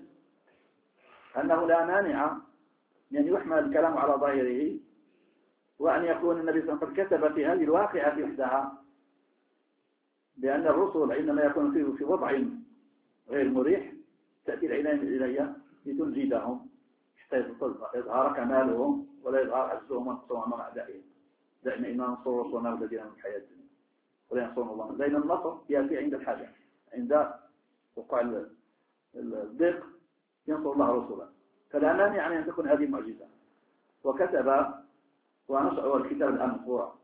أنه لا مانع من أن يحمل الكلام على ظاهره، وأن يكون النبي صلى الله عليه وسلم كتب في هذه الواقعة وحدها، لأن الرسل عندما يكون في وضع غير مريح تأتي العناية إلي لتنجدهم حتى يظهر كمالهم ولا يظهر عجزهم ونقصهم أمام أعدائهم. دائما إنا ننصر رسولنا والذين من الحياة الدنيا ولا ينصرون الله. لأن النصر يأتي عند الحاجة، عند وقوع الضيق ينصر الله رسوله. فلا مانع أن تكون هذه معجزة. وكتب ونشر الكتاب الآن مطبوع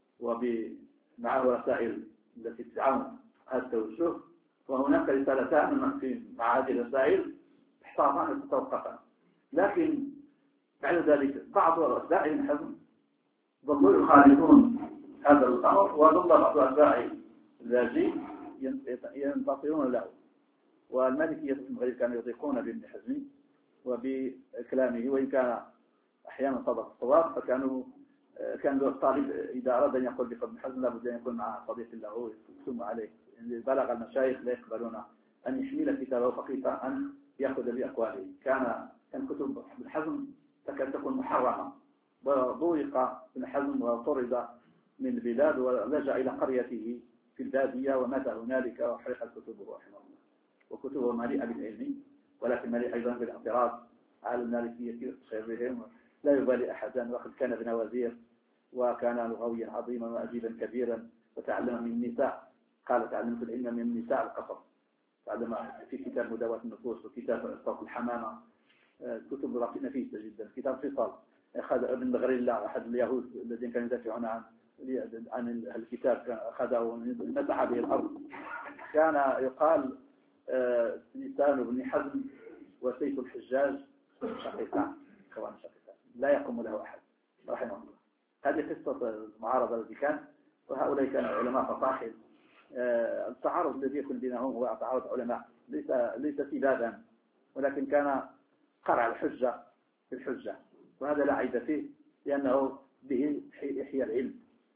ومعه رسائل التي تدعم هذا التوجه، وهناك رسالتان مع هذه الرسائل احتاطان توقفا. لكن بعد ذلك بعض أتباع ابن حزم ظلوا يخالفون هذا الأمر، وظل بعض أتباع الزاجي ينتصرون له. والمالكية في المغرب كانوا يضيقون بابن حزم وبكلامه، وإن كان أحيانا صدق الصواب، كان الطالب إذا أراد أن يقول بابن حزم لابد أن يكون مع صديق له يكتم عليه. يعني بلغ المشايخ لا يقبلون أن يحمل كتابه فقط أن يأخذ بأقواله. كان كتب ابن حزم تكاد تكون محرمة، وضوق ابن حزم وطرد من البلاد ولجأ إلى قريته في البادية ومات هنالك وحرقت كتبه رحمه الله. وكتبه مليئة بالعلم، ولكن مليئة أيضا بالاعتراض على المالكية وغيرهم. لا يبالي أحدا، وقد كان ابن وزير وكان لغويا عظيما وأديبا كبيرا، وتعلم من النساء. قال تعلمت العلم من النساء القصر. تعلم في كتاب مداوات النفوس وكتاب صوت الحمامة، كتب نفيسة جدا. كتاب فصال أخذ ابن غريلا أحد اليهود الذين كانوا يدافعون عن الكتاب، أخذه مسح به الأرض. كان يقال لسان ابن حزم وسيف الحجاج شقيقان، خوان شقيقان لا يقوم له أحد رحمه الله. هذه قصة المعارضة التي كان، وهؤلاء كانوا علماء فصاحل. التعارض الذي يكون بينهم هو تعارض علماء، ليس سبابا، ولكن كان قرع الحجة في الحجة، وهذا لا عيب فيه لأنه به يحيى العلم.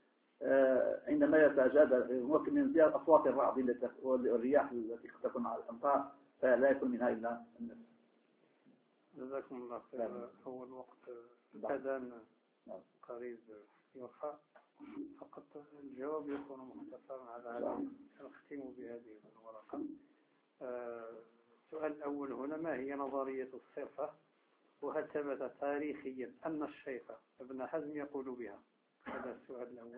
عندما يتجادل من زيادة أصوات الرعد والرياح التي تكون على الأمطار فلا يكون منها إلا النفس. جزاكم الله خير. أول وقت الأذان قريب يوفى، فقط الجواب يكون مختصرا على هذا. نختم بهذه الورقة. السؤال الأول هنا: ما هي نظرية الصفة؟ وهل ثبت تاريخيا أن الشيخ ابن حزم يقول بها؟ هذا السؤال الأول.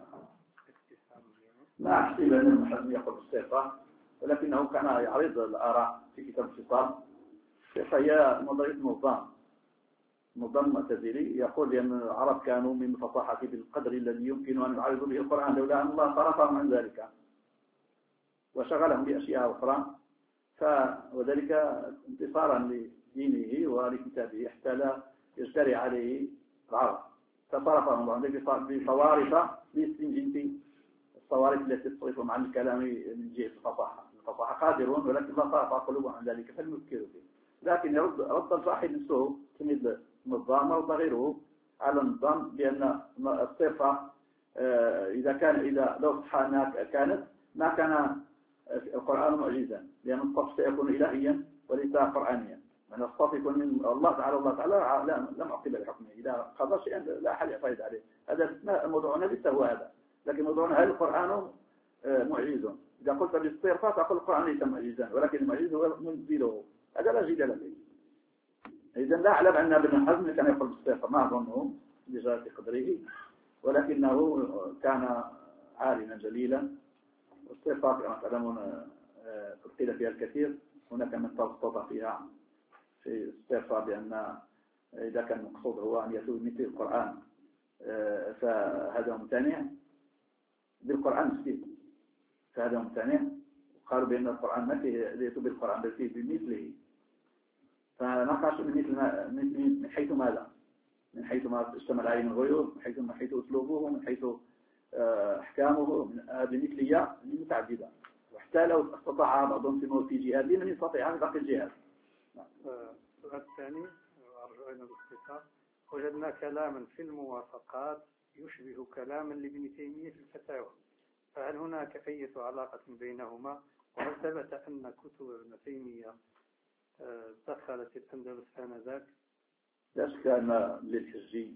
لا أحسب أن ابن حزم يقول بالصفة، ولكنه كان يعرض الآراء في كتاب الفصال. فهي نظرية نظام معتزلي يقول بأن العرب كانوا من الفصاحة بالقدر الذي يمكن أن يعرضوا به القرآن لولا أن الله صرفهم عن ذلك وشغلهم بأشياء أخرى، وذلك انتصارا لدينه ولكتابه حتى لا يجتري عليه العرب. فصرفهم الله بصوارف للسنجنتي، الصوارف التي تصرفهم عن الكلام من جهة الفصاحة قادرون، ولكن الله صرف قلوبهم عن ذلك فلنذكروا به. لكن رد الصاحب نفسه تمد النظام ورد غيره على النظام بأن الصفة إذا لو صح أنها كانت ما كان القرآن معجزا، لأن الصف سيكون إلهيا وليس قرآنيا. من الصف يكون من الله تعالى لم أعقب لحكمه. إذا قضى شيئا لا أحد يعترض عليه. هذا موضوعنا ليس هو هذا، لكن موضوعنا هل القرآن معجز؟ إذا قلت بالصرفة فأقول القرآن ليس معجزا، ولكن المعجز هو منزله، هذا لا جدال فيه. إذا لا أعلم أن ابن حزم كان يقول بالصرفة، ما أظنه لجلالة قدره، ولكنه كان عالما جليلا. والصرفة كما تعلمون قيل فيها الكثير، هناك من تبسط فيها في الصرفة بأن إذا كان المقصود هو أن يتوب مثل القرآن فهذا ممتنع بالقرآن مسكين، فهذا ممتنع. قالوا بأن القرآن ما فيه يتوب بالقرآن بل فيه بمثله، فنقاش من حيث ماذا؟ من حيث ما اشتمل عليه من غيور، من حيث أسلوبه، من حيث أحكامه، بمثلية متعددة. وحتى لو استطاع بعضهم في جهاد من يستطيع أن يبقي الجهاد. السؤال الثاني أرجو أن باختصار. وجدنا كلاما في الموافقات يشبه كلاما لابن تيمية في الفتاوى، فهل هناك أي علاقة بينهما؟ وهل ثبت أن كتب ابن تيمية دخلت الأندلس آنذاك؟ لا شك أن للحجي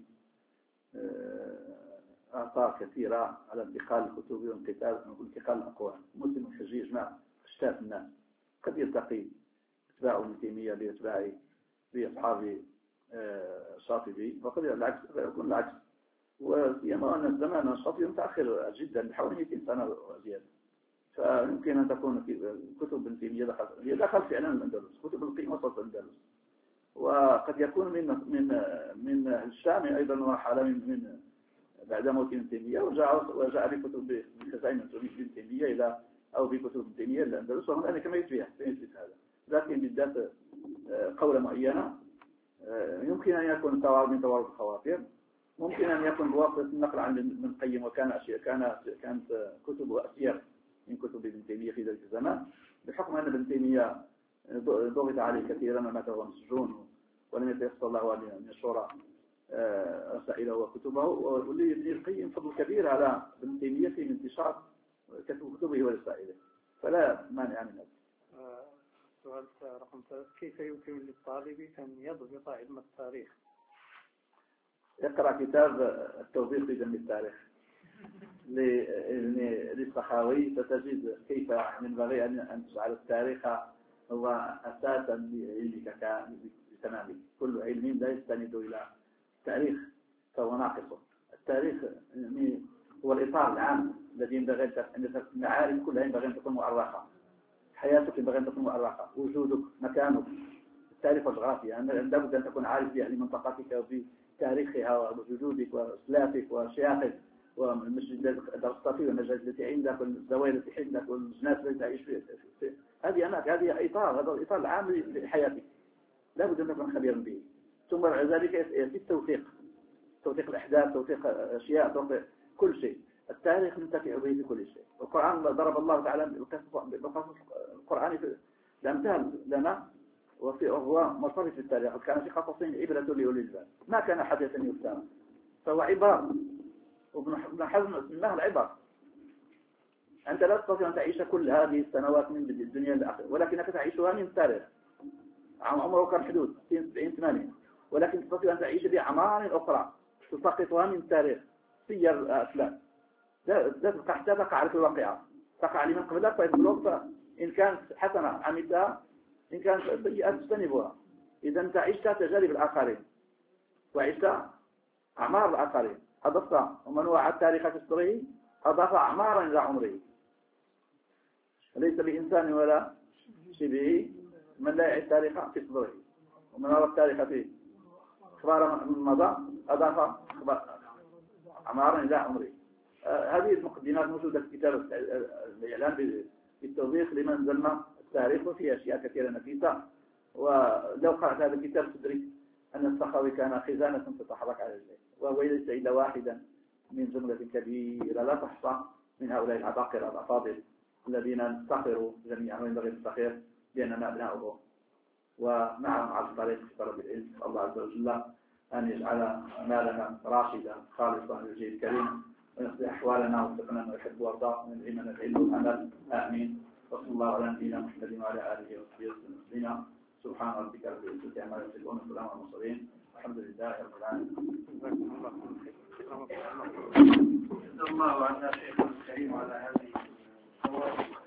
آثار كثيرة على انتقال الكتب وانتقال الأقوال. مسلم الحجي يجمع أشتات الناس، قد يلتقي اتباع ابن تيمية بأصحاب الشاطبي، وقد يكون العكس. وسيما أن الزمان الشاطبي متأخر جدا بحوالي 200 سنة وزيادة، فيمكن أن تكون كتب ابن تيمية دخل فعلا الأندلس، كتب القيم وصلت الأندلس. وقد يكون من الشام أيضا مرحلة من بعد موت ابن تيمية، وجاء بكتب خزائن ابن تيمية إلى أو بكتب ابن تيمية الأندلس، وهنا كما يثبت هذا. لكن بالذات قولة معينة يمكن أن يكون من توارد الخواطر، ممكن أن يكون بواسطة النقل عن ابن القيم، وكان كانت كتبه أسير من كتب ابن تيمية في ذلك الزمان، بحكم أن ابن تيمية ضغط عليه كثيرا ومات وهو مسجون ولم يتيسر له أن ينشر رسائله وكتبه. ولابن القيم فضل كبير على ابن تيمية في انتشار كتبه ورسائله، فلا مانع من هذا. سؤال رقم 3. كيف يمكن للطالب أن يضبط علم التاريخ؟ يقرأ كتاب التوضيح في علم التاريخ للصحاوي، فتجد كيف ينبغي أن تجعل التاريخ هو أساسا لعلمك بتمامه. كل علم لا يستند إلى التاريخ فهو ناقص. التاريخ هو الإطار العام الذي ينبغي أن المعارف كلها ينبغي أن تكون مؤرخة، حياتك ينبغي أن تكون مؤرخة، وجودك، مكانك، التاريخ والجغرافيا لابد أن تكون عارف لمنطقتك وبتاريخها ووجودك وأسلافك وشياخك والمسجد الذي درست فيه والمجالس التي عندك والزوايا التي عندك والجناس التي تعيش فيه. هذه إطار، هذا الإطار العام لحياتك لابد أن تكون خبيرا به. ثم بعد ذلك يأتي توثيق الأحداث، توثيق أشياء، توثيق كل شيء. التاريخ منتفع به في كل شيء. القرآن ضرب الله تعالى بالقصص القرآني الأمثال لنا، وهو مرتبط بالتاريخ. كان في قصصين عبرة لأولي الألباب، ما كان حديثا يفترى، فهو عبارة. وابن حزم سماه العبر. أنت لا تستطيع أن تعيش كل هذه السنوات من الدنيا للآخرة، ولكنك تعيشها من التاريخ. عمره كان حدود 60-70-80، ولكن تستطيع أن تعيش بأعمار أخرى تسقطها من التاريخ، سير أفلام. لا تبقى حتى تقع في الواقعة، تقع لمن قبلك فيبلغ، إن كانت حسنة عملتها، إن كانت سيئة تجتنبها. إذا أنت عشت تجارب الآخرين وعشت أعمار الآخرين، أضفت ومن وعى التاريخ في صدره أضاف أعمارا إلى عمره. ليس بإنسان ولا شبهه من لا يعي التاريخ في صدره، ومن وعى التاريخ في أخبار من مضى أضاف أعمارا إلى عمره. هذه المقدمات موجودة في كتاب الإعلام بالتوضيح لمن ظلم التاريخ، وفيه أشياء كثيرة نفيسة. ولو قرأت هذا الكتاب تدرك أن السخاوي كان خزانة تتحرك على الجيش، وهو ليس إلا واحدا من جملة كبيرة لا تحصى من هؤلاء العباقرة الأفاضل الذين نفتخر جميعا وينبغي نفتخر بأننا أبناؤه ومعهم على الطريق في طلب العلم. الله عز وجل أن يجعل مالنا راشدا خالصا لوجهه الكريم، ويصلح أحوالنا وفقنا ما يحب ويرضى، ويلهمنا العلم والعمل. آمين. وصلى الله على نبينا محمد وعلى آله وصحبه وسلم. سبحان ربك رب العزة عما يصفون وسلام على المرسلين والحمد لله رب العالمين. جزا الله عنا شيخنا الكريم على هذه